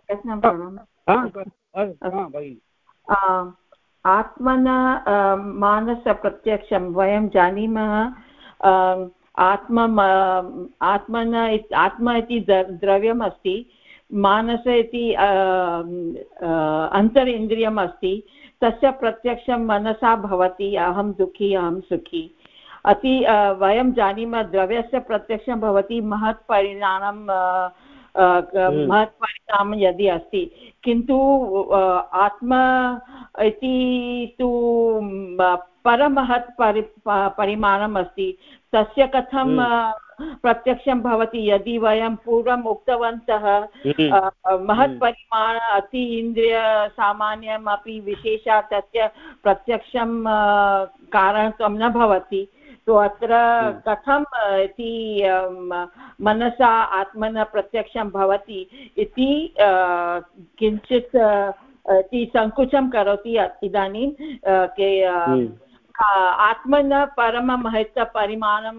आत्मना मानसप्रत्यक्षं वयं जानीमः। आत्म आत्मन आत्मा इति द्रव्यम् अस्ति, मानस इति अन्तरिन्द्रियम् अस्ति। तस्य प्रत्यक्षं मनसा भवति, अहं दुःखी अहं सुखी अति वयं जानीमः। द्रव्यस्य प्रत्यक्षं भवति महत्परिणामं महत्परिणामं यदि अस्ति, किन्तु आत्मा इति तु परमहत् परि परिमाणम् अस्ति। तस्य कथं प्रत्यक्षं भवति? यदि वयं पूर्वम् उक्तवन्तः महत्परिमाण अति इन्द्रिय सामान्यम् अपि विशेषात् तस्य प्रत्यक्षं कारणत्वं न भवति, तो अत्र कथम् इति मनसा आत्मना प्रत्यक्षं भवति इति किञ्चित् इति सङ्कुचं करोति इदानीं। के आत्मना परममहत्त्वपरिमाणं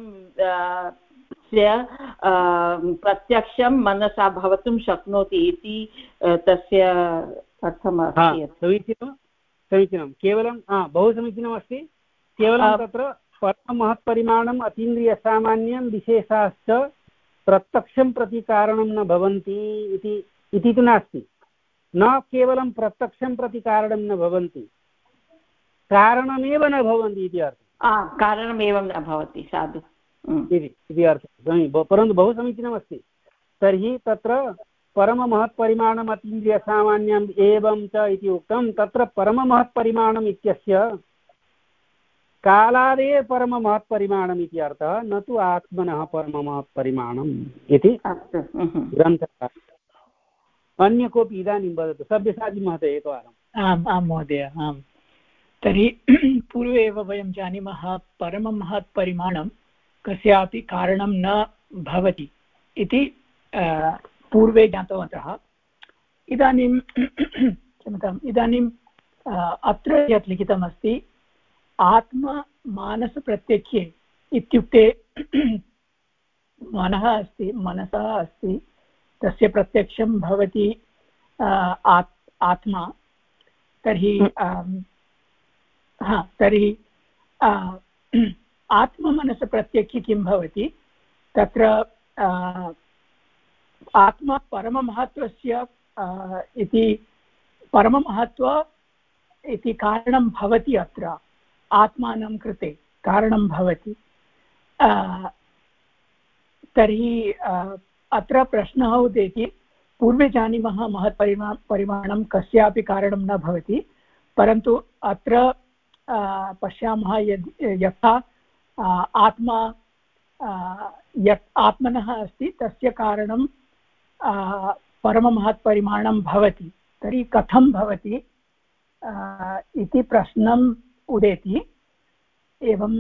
प्रत्यक्षं मनसा भवितुं शक्नोति इति तस्य अर्थमस्ति। समीचीनं समीचीनं केवलं बहु समीचीनमस्ति। केवलं तत्र परममहत्परिमाणम् अतीन्द्रियसामान्यं विशेषाश्च प्रत्यक्षं प्रति कारणं न भवन्ति इति इति तु नास्ति। न केवलं प्रत्यक्षं प्रति कारणं न भवन्ति, कारणमेव न भवन्ति इति अर्थः। कारणमेव न भवति, साधु इति अर्थः। परन्तु बहु समीचीनमस्ति। तर्हि तत्र परममहत्परिमाणम् अतीन्द्रियसामान्यम् एवं च इति उक्तं। तत्र परममहत्परिमाणम् इत्यस्य कालादेव परममहत्परिमाणम् इति अर्थः, न तु आत्मनः परममहत्परिमाणम् इति ग्रन्थः। अन्य कोऽपि इदानीं वदतु। सब्यसाची महोदय एकवारम्। आम् आं महोदय, आम्। तर्हि पूर्वे एव वयं जानीमः परममहत्परिमाणं कस्यापि कारणं न भवति इति पूर्वे ज्ञातवन्तः। इदानीं क्षम्यताम्, इदानीम् अत्र यत् लिखितमस्ति आत्ममानसप्रत्यक्षे इत्युक्ते मनः अस्ति, मनसः अस्ति, तस्य प्रत्यक्षं भवति आत्मा। तर्हि हा तर्हि आत्ममनसप्रत्यक्षे किं भवति? तत्र आत्मा परममहत्त्वस्य इति परममहत्त्व इति कारणं भवति। अत्र आत्मानं कृते कारणं भवति। तर्हि अत्र प्रश्नः उदेति, पूर्वे जानीमः महत्परिमा परिमाणं कस्यापि कारणं न भवति, परन्तु अत्र पश्यामः यद् यथा आत्मा यत् आत्मनः अस्ति तस्य कारणं परममहत्परिमाणं भवति। तर्हि कथं भवति इति प्रश्नम् उदेति। एवं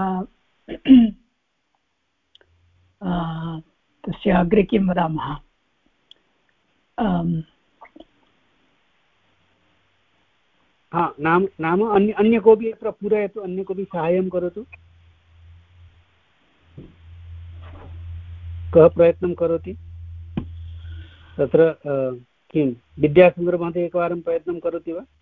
तस्य अग्रे किं वदामः? हा नाम नाम अन्य अन्य कोऽपि अत्र पूरयतु, अन्य कोऽपि साहाय्यं करोतु। कः प्रयत्नं करोति तत्र किं विद्यासुन्दरमहोदय एकवारं प्रयत्नं करोति वा?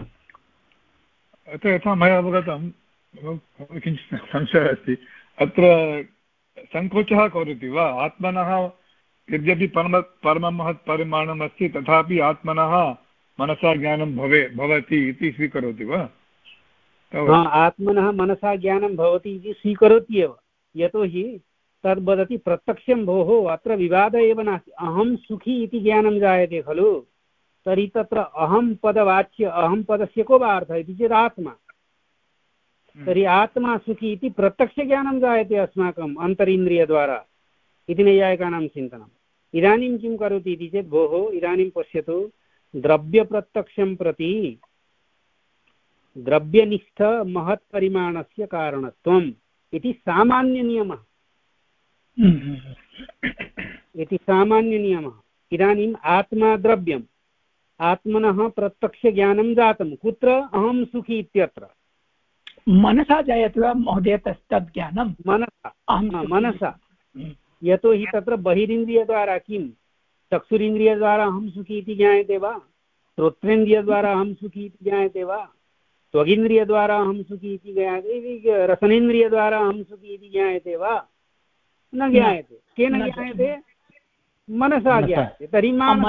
अत्र यथा मया अवगतं किञ्चित् संशयः अस्ति अत्र सङ्कोचः करोति वा आत्मनः यद्यपि परम परममहत् परिमाणम् अस्ति तथापि आत्मनः मनसा ज्ञानं भवे भवति इति स्वीकरोति वा? आत्मनः मनसा ज्ञानं भवति इति स्वीकरोति एव यतोहि तद् वदति प्रत्यक्षं भोः अत्र विवादः एव नास्ति अहं सुखी इति ज्ञानं जायते खलु तर्हि तत्र अहं पदवाच्य अहं पदस्य को वा अर्थः इति चेत् आत्मा तर्हि आत्मा सुखी इति प्रत्यक्षज्ञानं जायते अस्माकम् अन्तरिन्द्रियद्वारा इति नैयायिकानां चिन्तनम् इदानीं किं करोति इति चेत् भोः इदानीं पश्यतु द्रव्यप्रत्यक्षं प्रति द्रव्यनिष्ठ महत्परिमाणस्य कारणत्वम् इति सामान्यनियमः इति सामान्यनियमः इदानीम् आत्मा द्रव्यम् आत्मनः प्रत्यक्षज्ञानं जातं कुत्र अहं सुखी इत्यत्र मनसा जायते वा महोदय तत् ज्ञानं मनसा मनसा यतोहि तत्र बहिरिन्द्रियद्वारा किं चक्षुरिन्द्रियद्वारा अहं सुखी इति ज्ञायते वा श्रोत्रेन्द्रियद्वारा अहं सुखी इति ज्ञायते वा त्वगिन्द्रियद्वारा अहं सुखी इति ज्ञायते रसनेन्द्रियद्वारा अहं सुखी इति ज्ञायते वा न ज्ञायते केन ज्ञायते मनसा ज्ञायते तर्हि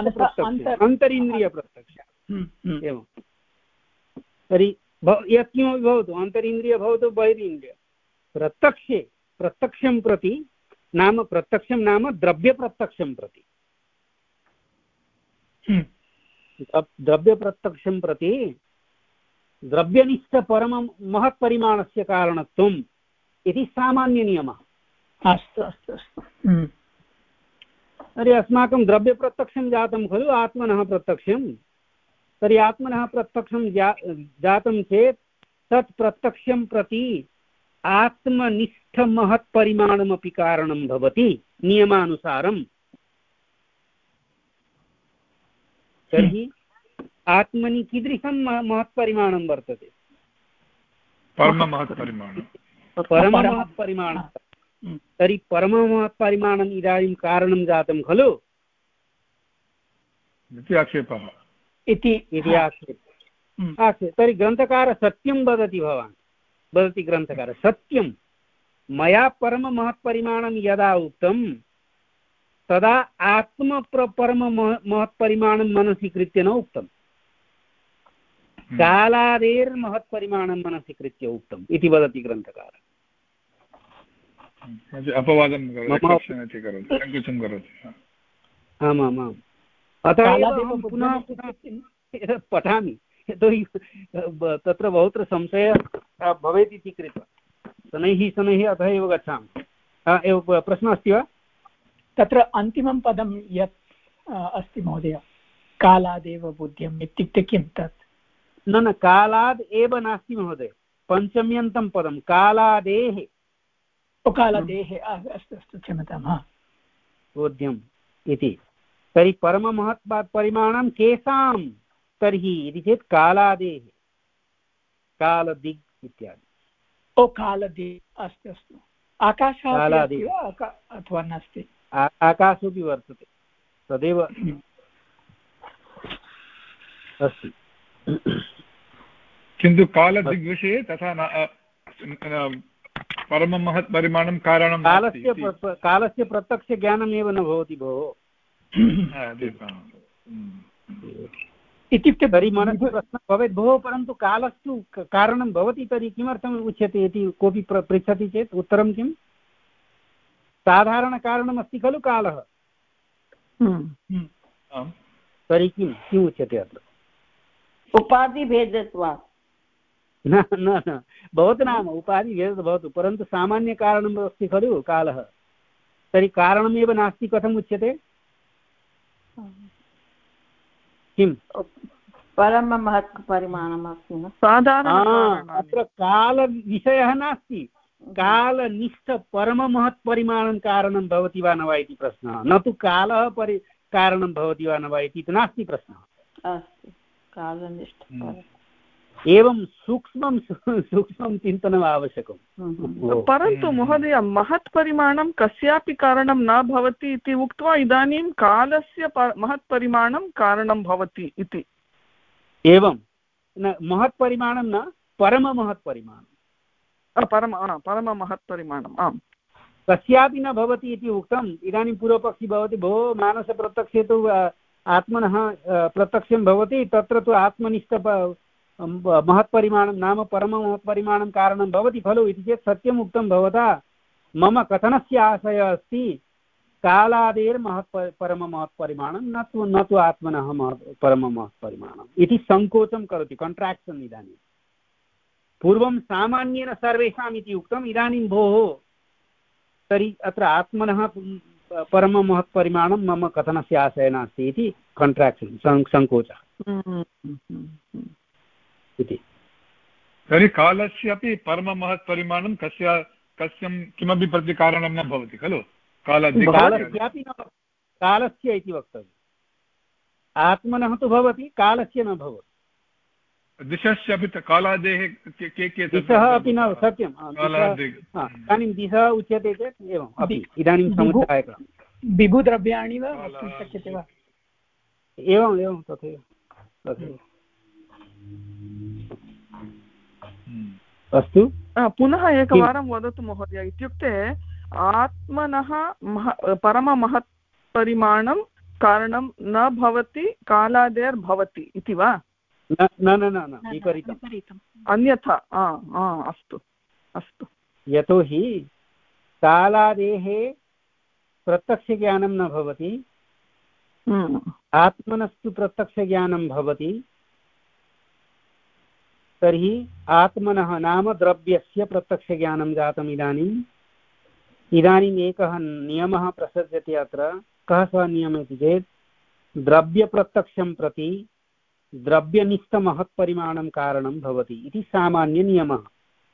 अन्तरिन्द्रियप्रत्यक्षम् एवं तर्हि यत्किमपि भवतु अन्तरिन्द्रिय भवतु बहिरिन्द्रिय प्रत्यक्षे प्रत्यक्षं प्रति नाम प्रत्यक्षं नाम द्रव्यप्रत्यक्षं प्रति द्रव्यप्रत्यक्षं प्रति द्रव्यनिष्ठपरमं महत्परिमाणस्य कारणत्वम् इति सामान्यनियमः अस्तु अस्तु अस्तु तर्हि अस्माकं द्रव्यप्रत्यक्षं जातं खलु आत्मनः प्रत्यक्षं तर्हि आत्मनः प्रत्यक्षं जा जातं चेत् तत् प्रत्यक्षं प्रति आत्मनिष्ठमहत्परिमाणमपि कारणं भवति नियमानुसारं तर्हि आत्मनि कीदृशं महत्परिमाणं वर्तते परममहत्परिमाणं परममहत्परिमाणं तर्हि परममहत्परिमाणम् इदानीं कारणं जातं खलु इति आक्षेपः इति आक्षेपः आक्षेपः तर्हि ग्रन्थकारः सत्यं वदति भवान् वदति ग्रन्थकारः सत्यं मया परममहत्परिमाणं यदा उक्तं तदा आत्म परममहत्परिमाणं मनसि कृत्य न उक्तम् कालादेर्महत्परिमाणं मनसि कृत्य उक्तम् इति वदति ग्रन्थकारः अपवादं करोति आमामाम् अतः एव पुनः पुनः पठामि यतोहि तत्र बहुत्र संशयः भवेत् इति कृत्वा शनैः शनैः अतः एव गच्छामि एव प्रश्नः अस्ति वा तत्र अन्तिमं पदं यत् अस्ति महोदय कालादेव बुद्ध्यम् इत्युक्ते किं तत् न न कालाद् एव नास्ति महोदय पञ्चम्यन्तं पदं कालादेः कालादेः अस्तु अस्तु क्षम्यतां हा बोध्यम् इति तर्हि परममहत्परिमाणं केषां तर्हि इति चेत् कालादेः कालदिग् इत्यादि ओ कालदिग् अस्तु अस्तु आकाशः अथवा नास्ति आकाशोऽपि वर्तते तदेव अस्ति किन्तु कालदिग्विषये तथा न परममहत्परिमाणं कारणं कालस्य कालस्य प्रत्यक्षज्ञानमेव न भवति भोः इत्युक्ते तर्हि मनसि प्रश्नः भवेत् भोः परन्तु कालस्तु कारणं भवति तर्हि किमर्थम् उच्यते इति कोऽपि पृच्छति चेत् उत्तरं किम् साधारणकारणमस्ति खलु कालः तर्हि किं किम् उच्यते अत्र उपाधिभेदत्वात् न न न भवतु नाम उपाधिभेदः भवतु परन्तु सामान्यकारणम् अस्ति खलु कालः तर्हि कारणमेव नास्ति कथम् उच्यते किम् परममहत्परिमाणम् अस्ति न साधारण अत्र कालविषयः नास्ति कालनिष्ठ परममहत्परिमाणं कारणं भवति वा न वा इति प्रश्नः न तु कालः परि कारणं भवति वा न वा इति नास्ति प्रश्नः अस्तु कालनिष्ठ एवं सूक्ष्मं सूक्ष्मं चिन्तनम् आवश्यकं। परन्तु महोदय महत्परिमाणं कस्यापि कारणं न भवति इति उक्त्वा इदानीं कालस्य महत्परिमाणं कारणं भवति इति। एवं न महत्परिमाणं न परममहत्परिमाणं। परम परममहत्परिमाणम् आम् कस्यापि न भवति इति उक्तम्। इदानीं पूर्वपक्षी भवति भो मानसप्रत्यक्षे तु आत्मनः प्रत्यक्षं भवति, तत्र तु आत्मनिष्ठ महत्परिमाणं नाम परममहत्परिमाणं कारणं भवति खलु इति चेत् सत्यम् उक्तं भवता। मम कथनस्य आशयः अस्ति कालादेर्महत् परममहत्परिमाणं न तु न तु आत्मनः महत् परममहत्परिमाणम् इति सङ्कोचं करोति, कण्ट्राक्षन्। इदानीं पूर्वं सामान्येन सर्वेषाम् इति उक्तम्, इदानीं भोः तर्हि अत्र आत्मनः परममहत्परिमाणं मम कथनस्य आशयः नास्ति इति कण्ट्राक्षन् सङ्कोचः इति। तर्हि कालस्यापि परममहत्परिमाणं कस्य कस्यं किमपि प्रतिकारणं न भवति खलु। कालस्यापि न कालस्य इति वक्तव्यम्। आत्मनः तु भवति, कालस्य न भवति। दिशस्यापि कालादेः के के दिशः अपि न सत्यम्। इदानीं दिशः उच्यते चेत् एवम् अपि इदानीं समुदायः विभुद्रव्याणि वा वक्तुं शक्यते वा? एवम् एवं तथैव तथैव। अस्तु, पुनः एकवारं वदतु महोदय। इत्युक्ते आत्मनः मह परममहत्परिमाणं कारणं न भवति, कालादेर्भवति इति वा? न न न विपरीतम्, अन्यथा। अस्तु अस्तु। यतोहि कालादेः प्रत्यक्षज्ञानं न भवति, आत्मनस्तु प्रत्यक्षज्ञानं भवति। तर्हि आत्मनः नाम द्रव्यस्य प्रत्यक्षज्ञानं जातम्। इदानीम् इदानीम् एकः नियमः प्रसज्यते अत्र। कः सः नियमः इति चेत् द्रव्यप्रत्यक्षं प्रति द्रव्यनिष्ठमहत्परिमाणं कारणं भवति इति सामान्यनियमः।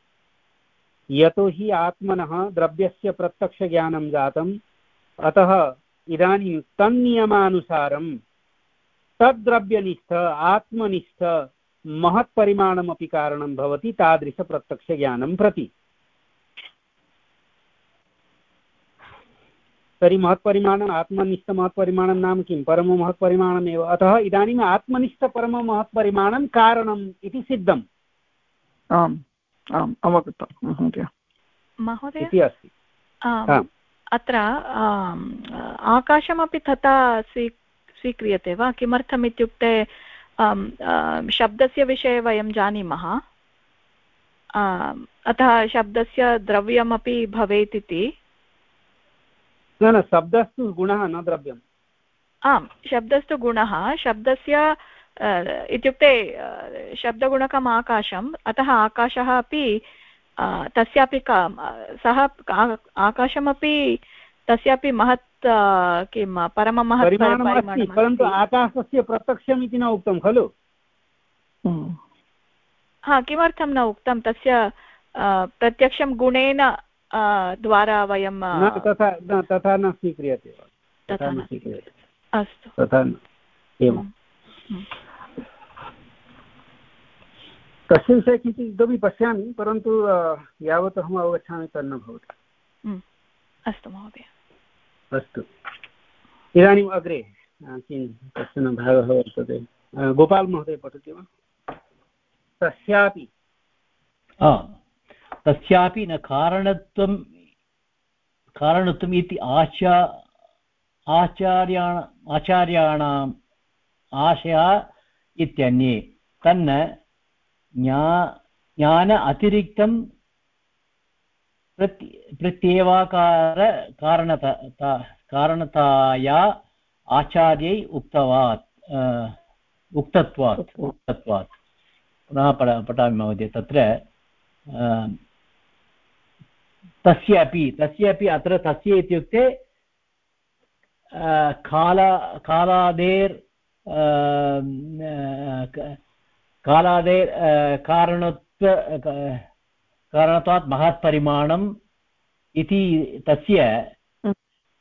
यतोहि आत्मनः द्रव्यस्य प्रत्यक्षज्ञानं जातम्, अतः इदानीं तन्नियमानुसारं तद्द्रव्यनिष्ठ आत्मनिष्ठ महत्परिमाणमपि कारणं भवति तादृशप्रत्यक्षज्ञानं प्रति। तर्हि महत्परिमाणम् आत्मनिष्ठमहत्परिमाणं नाम किं? परममहत्परिमाणमेव। अतः इदानीम् आत्मनिष्ठपरममहत्परिमाणं कारणम् इति सिद्धम्। आम् आम् अवगतम् महोदय। महोदय इति अस्ति। अत्र आकाशमपि तथा स्वी स्वीक्रियते वा? किमर्थम् इत्युक्ते शब्दस्य विषये वयं जानीमः, अतः शब्दस्य द्रव्यमपि भवेत् इति। न न शब्दस्तु गुणः न द्रव्यम्। आम्, शब्दस्तु गुणः। शब्दस्य इत्युक्ते शब्दगुणकम् आकाशम्, अतः आकाशः अपि तस्यापि सः आकाशमपि तस्यापि महत् किं परममहत् परिमाणम्, परन्तु आकाशस्य प्रत्यक्षम् इति न उक्तं खलु। हा, किमर्थं न उक्तं? तस्य प्रत्यक्षं गुणेन द्वारा वयं तथा तथा न स्वीक्रियते। तथा न स्वीक्रियते। अस्तु, तथा एवं। तस्य विषये किञ्चित् इतोपि पश्यामि, परन्तु यावत् अहम् अवगच्छामि तन्न भवति। अस्तु महोदय। अस्तु, इदानीम् अग्रे किं कश्चन भागः वर्तते। गोपाल् महोदय पठति वा? तस्यापि तस्यापि न कारणत्वं कारणत्वम् इति आचा आचार्याण आचार्याणाम् आशयः इत्यन्ये तन्न ज्ञा ज्ञान अतिरिक्तं प्रति प्रत्येवाकार कारणता कारणताया आचार्यै उक्तवात् उक्तत्वात् उक्तत्वात् पुनः पठ पठामि महोदय। तत्र तस्य अपि तस्य अपि अत्र तस्य इत्युक्ते काल कालादेर् कालादेर् कारणत्व कारणत्वात् महत्परिमाणम् इति तस्य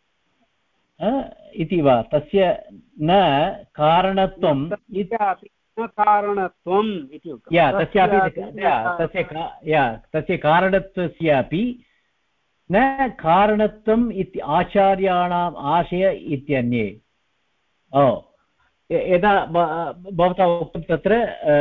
इति वा? तस्य न कारणत्वं न कारणत्वम् इति उक्तं। या तस्यापि तस्य या तस्य कारणत्वस्यापि न कारणत्वम् इति आचार्याणाम् आशय इत्यन्ये। ओ यदा भवता उक्तं तत्र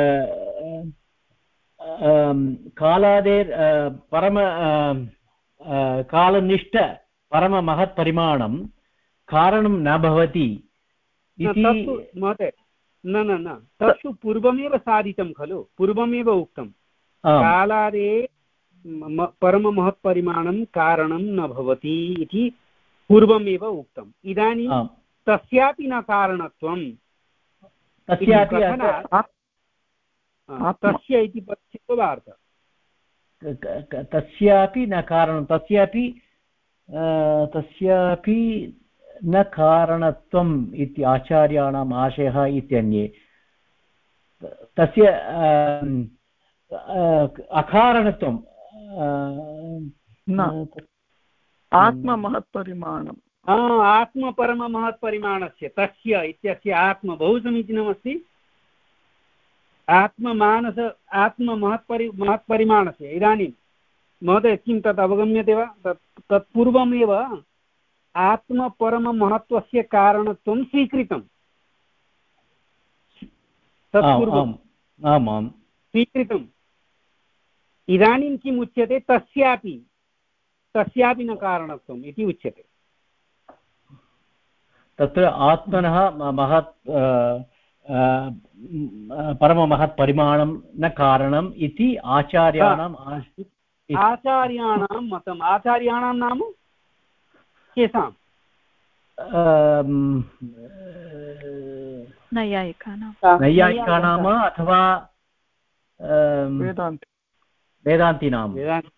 कालादेर् परम कालनिष्ठ परममहत्परिमाणं कारणं न भवति इति। महोदय न न न तत्तु पूर्वमेव साधितं खलु, पूर्वमेव उक्तं कालादे परममहत्परिमाणं कारणं न भवति इति पूर्वमेव उक्तम्। इदानीं तस्यापि न कारणत्वं तस्यापि तस्य इति पदस्य तस्यापि न कारणं तस्यापि तस्यापि न कारणत्वम् इति आचार्याणाम् आशयः इत्यन्ये। तस्य अकारणत्वं आत्ममहत्परिमाणम् आत्मपरममहत्परिमाणस्य तस्य इत्यस्य आत्म बहु समीचीनमस्ति। आत्ममानस आत्ममहत्परि महत्परिमाणस्य इदानीं महोदय किं तत् अवगम्यते वा? तत् तत्पूर्वमेव आत्मपरममहत्वस्य कारणत्वं स्वीकृतं। तत्पूर्वम् आमां स्वीकृतम्। इदानीं किम् उच्यते? तस्यापि तस्यापि न कारणत्वम् इति उच्यते। तत्र आत्मनः महत् परममहत्परिमाणं न कारणम् इति आचार्याणाम् आचार्याणां मतम्। आचार्याणां नाम केषां? नैयायिकानां नैयायिकानाम् अथवा वेदान्तिनां।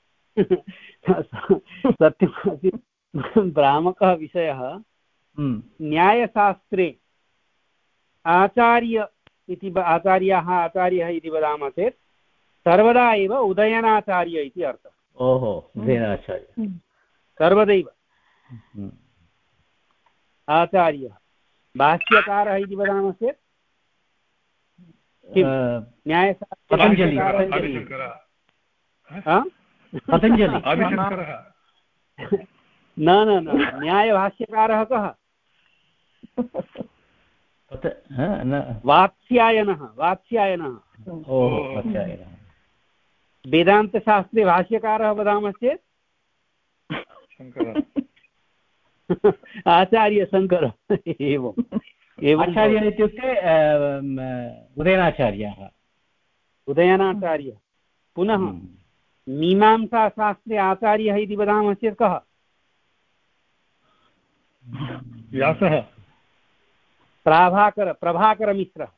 सत्यमस्ति भ्रामकः विषयः। न्यायशास्त्रे आचार्य इति आचार्याः आचार्यः इति वदामः चेत् सर्वदा एव उदयनाचार्य इति अर्थः। ओहो उदयनाचार्य सर्वदैव आचार्यः। भाष्यकारः इति वदामः चेत् न्यायशास्त्रे न न न न्यायभाष्यकारः कः? वात्स्यायनः। वात्स्यायनः वेदान्तशास्त्रे भाष्यकारः वदामः चेत् आचार्यशङ्करः। एवम् एवम् आचार्यः इत्युक्ते उदयनाचार्यः। उदयनाचार्यः। पुनः मीमांसाशास्त्रे आचार्यः इति वदामः चेत् कः? व्यासः। प्रभाकर प्रभाकरमिश्रः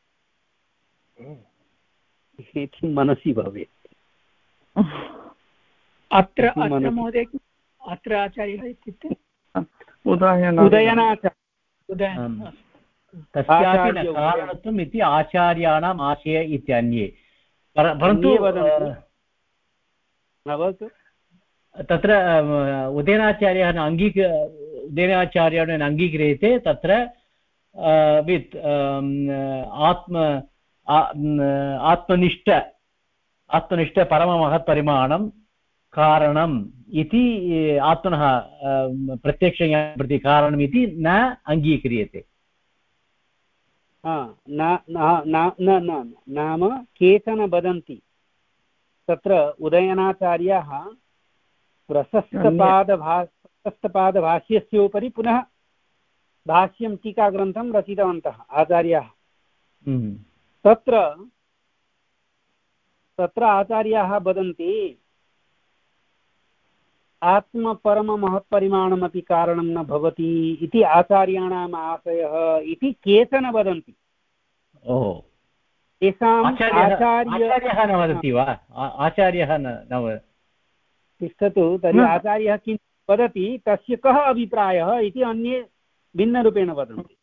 इति मनसि भवेत्। अत्र अत्र महोदय अत्र आचार्यः इत्युक्ते उदयनाचार्य। तस्यापि न कारणत्वम् इति आचार्याणाम् आशय इत्यन्ये। परन्तु तत्र उदयनाचार्यः न अङ्गीक उदयनाचार्येण अङ्गीक्रियते तत्र वित् आत्म आत्मनिष्ठ आत्मनिष्ठ परममहत्परिमाणं कारणम् इति आत्मनः प्रत्यक्षज्ञानं प्रति कारणम् इति न अङ्गीक्रियते। नाम केचन वदन्ति तत्र उदयनाचार्याः प्रशस्तपादभा प्रशस्तपादभाष्यस्य उपरि पुनः भाष्यं टीकाग्रन्थं रचितवन्तः आचार्याः। तत्र तत्र आचार्याः वदन्ति आत्मपरममहत्परिमाणमपि कारणं न भवति इति आचार्याणाम् आशयः इति केचन वदन्ति। ओहो तेषाम् आचार्यः न वदति वा? आचार्यः न तिष्ठतु। तर्हि आचार्यः किं वदति तस्य कः अभिप्रायः इति अन्ये भिन्नरूपेण वदन्ति।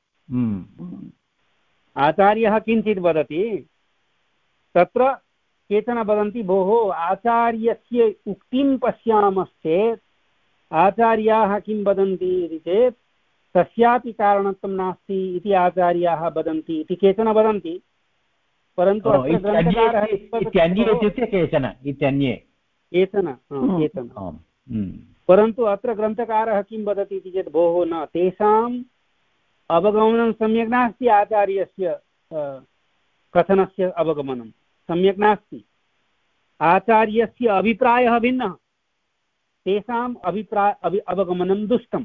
आचार्यः किञ्चित् वदति तत्र केचन वदन्ति भोः आचार्यस्य उक्तिं पश्यामश्चेत् आचार्याः किं वदन्ति इति चेत् तस्यापि कारणत्वं नास्ति इति आचार्याः वदन्ति इति केचन वदन्ति। परन्तु अत्र ग्रन्थकारः इत्यन्ये इत्युक्ते केचन इत्यन्ये केचन केचन परन्तु अत्र ग्रन्थकारः किं वदति इति चेत् भोः न तेषाम् अवगमनं सम्यक् नास्ति आचार्यस्य कथनस्य अवगमनं सम्यक् नास्ति आचार्यस्य अभिप्रायः भिन्नः तेषाम् अभिप्राय अभि अवगमनं दुष्टम्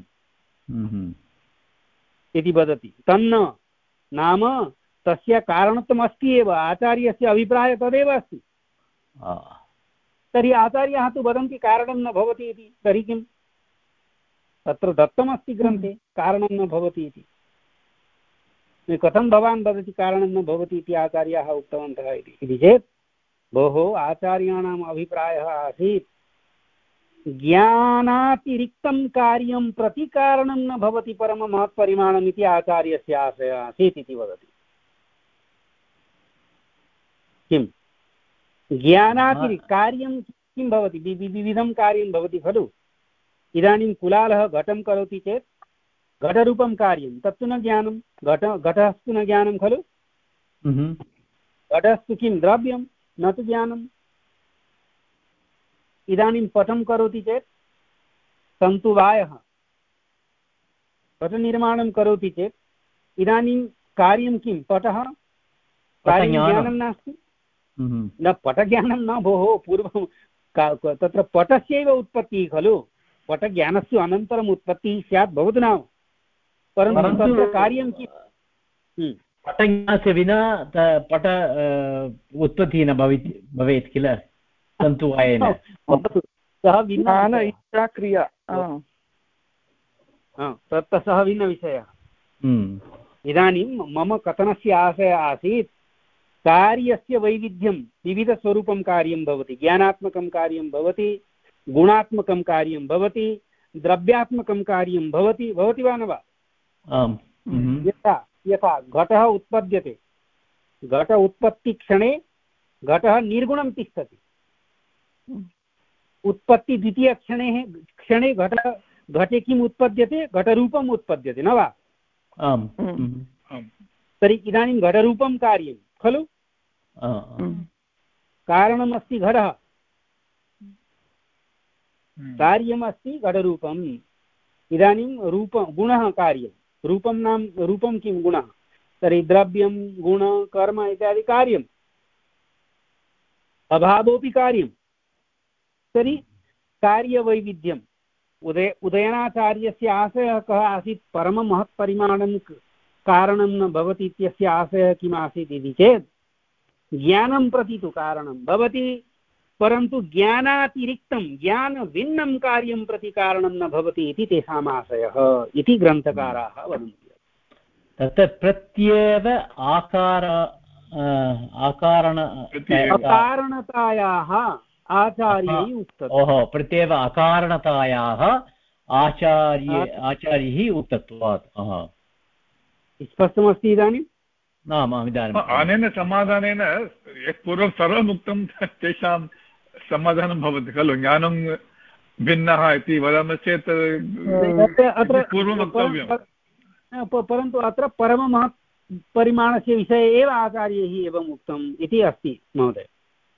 इति वदति तन्न नाम तस्य कारणत्वमस्ति एव आचार्यस्य अभिप्रायः तदेव अस्ति तर्हि आचार्याः तु वदन्ति कारणं न भवति इति तर्हि किं तत्र दत्तमस्ति ग्रन्थे कारणं न भवति इति कथं भवान् वदति कारणं न भवति इति आचार्याः उक्तवन्तः इति चेत् भोः आचार्याणाम् अभिप्रायः आसीत् ज्ञानातिरिक्तं कार्यं प्रति कारणं न भवति परममहत्परिमाणम् इति आचार्यस्य आशयः आसीत् इति वदति किं ज्ञानातिरिक्तं कार्यं किं भवति विविधं कार्यं भवति खलु इदानीं कुलालः घटं करोति चेत् घटरूपं कार्यं तत्तु न ज्ञानं घट घटस्तु न ज्ञानं खलु घटस्तु किं द्रव्यं न तु ज्ञानम् इदानीं पटं करोति चेत् तन्तुवायः पटनिर्माणं करोति चेत् इदानीं कार्यं किं पटः कार्यं ज्ञानं नास्ति न पटज्ञानं न भोः पूर्वं तत्र पटस्यैव उत्पत्तिः खलु पटज्ञानस्य अनन्तरम् उत्पत्तिः स्यात् भवतु नाम परन्तु तत्र कार्यं किं पटज्ञानस्य विना पट उत्पत्तिः न भवेत् भवेत् किल तन्तुवायेन सः भिन्न इच्छा क्रिया तत्र सः भिन्नविषयः इदानीं मम कथनस्य आशयः आसीत् कार्यस्य वैविध्यं विविधस्वरूपं कार्यं भवति ज्ञानात्मकं कार्यं भवति गुणात्मकं कार्यं भवति द्रव्यात्मकं कार्यं भवति भवति वा न वा यथा यथा घटः उत्पद्यते घट उत्पत्तिक्षणे घटः निर्गुणं तिष्ठति उत्पत्ति द्वितीयक्षणे क्षणे घट घटे किम् उत्पद्यते घटरूपम् उत्पद्यते न वा तर्हि इदानीं घटरूपं कार्यं खलु कारणमस्ति घटः कार्यमस्ति घटरूपम् इदानीं रूप गुणः कार्यं रूपं नाम रूपं किं गुणः तर्हि द्रव्यं गुण कर्म इत्यादि कार्यम् अभावोऽपि कार्यं तर्हि कार्यवैविध्यम् उदय उदयनाचार्यस्य आशयः कः आसीत् परममहत्परिमाणं कारणं न भवति इत्यस्य आशयः किम् आसीत् इति चेत् ज्ञानं प्रति तु कारणं भवति परन्तु ज्ञानातिरिक्तं ज्ञानभिन्नं कार्यं प्रति कारणं न भवति इति तेषाम् आशयः इति ग्रन्थकाराः वदन्ति तत्र प्रत्येव आकार आकारण अकारणतायाः आचार्यैः उक्तम् ओहो प्रत्येव अकारणतायाः आचार्य आचार्यैः उक्तत्वात् स्पष्टमस्ति इदानीं नाम इदानीम् अनेन समाधानेन यत् पूर्वं सर्वम् उक्तं तेषां समाधानं भवति खलु ज्ञानं भिन्नः इति वदामः चेत् पूर्वं वक्तव्यं परन्तु अत्र परममहत् परिमाणस्य विषये एव आचार्यैः एवम् उक्तम् इति अस्ति महोदय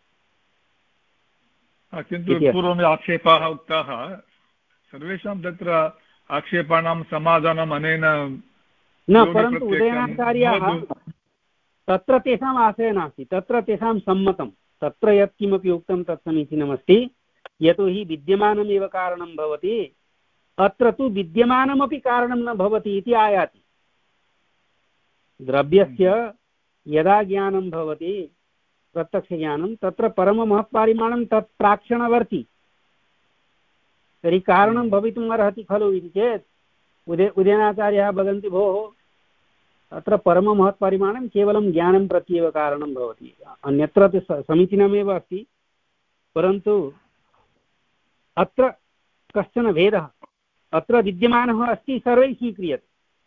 किन्तु पूर्वम् आक्षेपाः उक्ताः सर्वेषां तत्र आक्षेपाणां समाधानम् अनेन न परन्तु उदयनाचार्याः तत्र तेषाम् आशयः नास्ति तत्र तेषां सम्मतं तत्र यत्किमपि उक्तं तत् समीचीनमस्ति यतोहि विद्यमानमेव कारणं भवति अत्र तु विद्यमानमपि कारणं न भवति इति आयाति द्रव्यस्य यदा ज्ञानं भवति प्रत्यक्षज्ञानं तत्र परममहत्परिमाणं तत् प्राक्षणवर्ति तर्हि कारणं भवितुम् अर्हति खलु इति चेत् उदय उदयनाचार्याः वदन्ति भोः अत्र परममहत्परिमाणं केवलं ज्ञानं प्रत्येव कारणं भवति अन्यत्र तु समीचीनमेव अस्ति परन्तु अत्र कश्चन भेदः अत्र विद्यमानः अस्ति सर्वैः स्वीक्रियते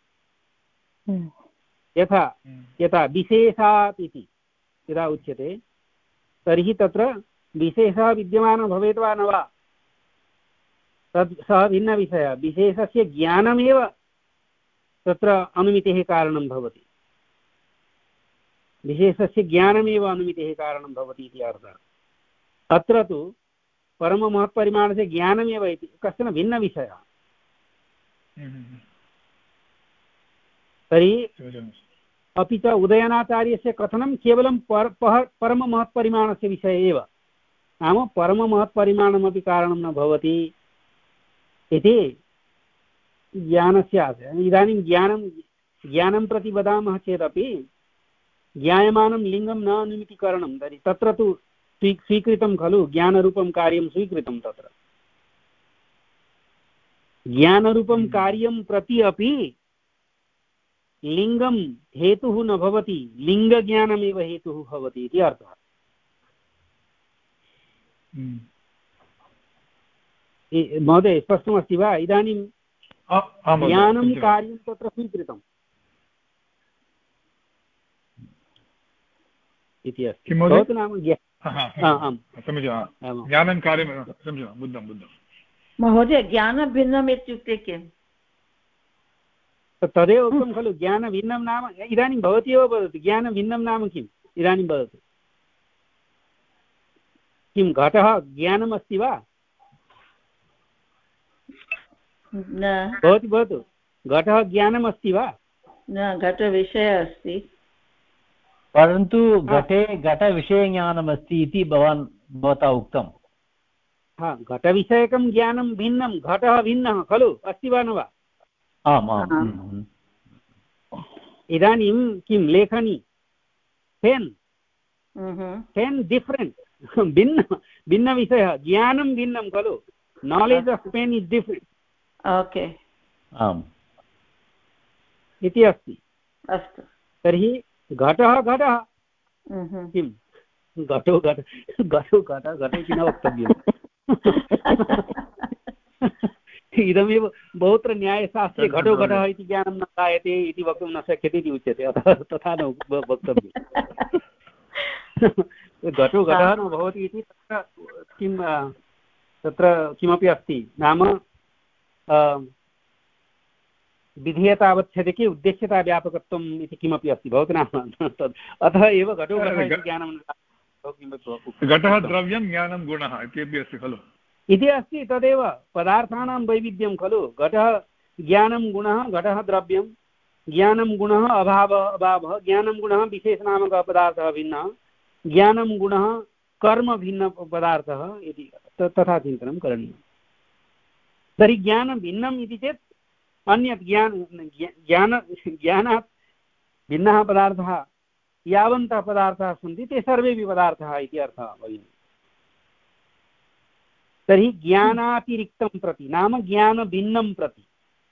यथा यथा विशेषात् इति यदा उच्यते तर्हि तत्र विशेषः विद्यमानः भवेत् वा न वा तद् सः भिन्नविषयः विशेषस्य ज्ञानमेव तत्र अनुमितेः कारणं भवति विशेषस्य ज्ञानमेव अनुमितेः कारणं भवति इति अर्थः। अत्र तु परममहत्परिमाणस्य ज्ञानमेव इति कश्चन भिन्नविषयः। तर्हि अपि च उदयनाचार्यस्य कथनं केवलं पर परममहत्परिमाणस्य विषये एव, नाम परममहत्परिमाणमपि कारणं न भवति इति ज्ञानस्य आशयः। इदानीं ज्ञानं ज्ञानं प्रति वदामः चेदपि ज्ञायमानं लिङ्गं न अनुमितिकरणं, तर्हि तत्र तु स्वी स्वीकृतं खलु ज्ञानरूपं कार्यं स्वीकृतं। तत्र ज्ञानरूपं कार्यं प्रति अपि लिङ्गं हेतुः न भवति, लिङ्गज्ञानमेव हेतुः भवति इति अर्थः। महोदय स्पष्टमस्ति वा? इदानीं ज्ञानं कार्यं तत्र स्वीकृतम् इति अस्ति। भवतु नाम ज्ञानं कार्यं बुद्धं बुद्धं महोदय ज्ञानभिन्नम् इत्युक्ते किम्? तदेव उक्तं खलु ज्ञानभिन्नं नाम। इदानीं भवती एव वदतु ज्ञानभिन्नं नाम किम्? इदानीं वदतु किं घटः ज्ञानमस्ति वा? भवती वदतु घटः ज्ञानमस्ति वा? न, घटविषयः अस्ति, परन्तु घटे घटविषयज्ञानमस्ति इति भवान् भवता उक्तं। हा, घटविषयकं ज्ञानं भिन्नं, घटः भिन्नः खलु, अस्ति वा न वा? आम् आम्। इदानीं किं लेखनी पेन् पेन् डिफ्रेण्ट्, भिन्न भिन्नविषयः, ज्ञानं भिन्नं खलु, knowledge of pen is different. Okay, आम् इति अस्ति। अस्तु, तर्हि घटः घटः किं घटो घट घटो घट घट इति न वक्तव्यम्। इदमेव बहुत्र न्यायशास्त्रे घटो घटः इति ज्ञानं न जायते इति वक्तुं न शक्यते इति उच्यते, अतः तथा न वक्तव्यम्। घटो घटः न भवति इति तत्र किं तत्र किमपि अस्ति, नाम विधेयतावच्छेदके उद्देश्यताव्यापकत्वम् इति किमपि अस्ति, भवतु नाम तद् अतः एव घटो घटः इति ज्ञानं घटः द्रव्यं ज्ञानं गुणः इत्यपि अस्ति खलु इति अस्ति। तदेव पदार्थानां वैविध्यं खलु, घटः ज्ञानं गुणः, घटः द्रव्यं, ज्ञानं गुणः अभावः अभावः, ज्ञानं गुणः विशेषनामकः पदार्थः भिन्नः, ज्ञानं गुणः कर्म भिन्न पदार्थः इति तथा चिन्तनं करणीयं। तर्हि ज्ञानं भिन्नम् इति चेत् अन्यत् ज्ञान ज्ञान ज्ञानात् भिन्नः पदार्थः, यावन्तः पदार्थाः सन्ति ते सर्वेपि पदार्थाः इति अर्थः भगिनि। तर्हि ज्ञानातिरिक्तं प्रति नाम ज्ञानभिन्नं प्रति,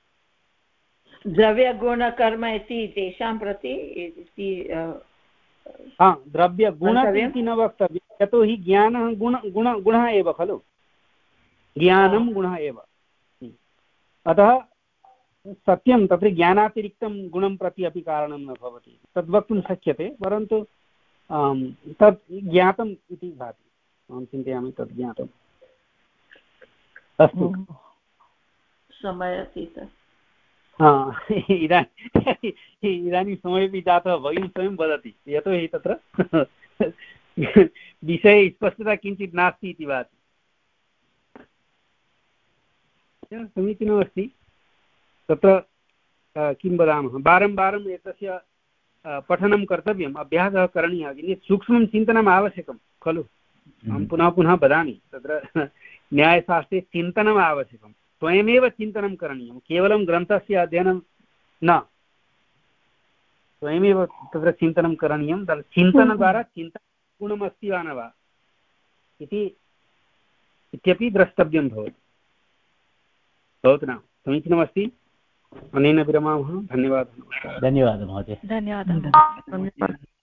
द्रव्यगुणकर्म इति तेषां प्रति इति हा, द्रव्यगुण इति न वक्तव्यं, यतोहि ज्ञानः गुण गुण गुणः एव खलु, ज्ञानं गुणः एव। अतः सत्यं तत्र ज्ञानातिरिक्तं गुणं प्रति अपि कारणं न भवति, तद् वक्तुं शक्यते, परन्तु तत् ज्ञातम् इति भाति, अहं चिन्तयामि तद् ज्ञातम्। अस्तु, समयतीत इदानीं इदानीं समयपि जातः, भगिनी स्वयं वदति, यतोहि तत्र विषये स्पष्टता किञ्चित् नास्ति इति भाति। समीचीनमस्ति। तत्र किं वदामः, वारं वारम् एतस्य पठनं कर्तव्यम्, अभ्यासः करणीयः, किञ्चित् सूक्ष्मं चिन्तनम् आवश्यकं खलु। अहं पुनः पुनः वदामि, तत्र न्यायशास्त्रे चिन्तनम् आवश्यकं, स्वयमेव चिन्तनं करणीयं, केवलं ग्रन्थस्य अध्ययनं न, स्वयमेव तत्र चिन्तनं करणीयं। तत् चिन्तनद्वारा चिन्तनगुणमस्ति वा न वा इति इत्यपि द्रष्टव्यं भवति। भवतु न, समीचीनमस्ति। अनेन विरमामः। धन्यवादः। धन्यवादः महोदय। धन्यवादः।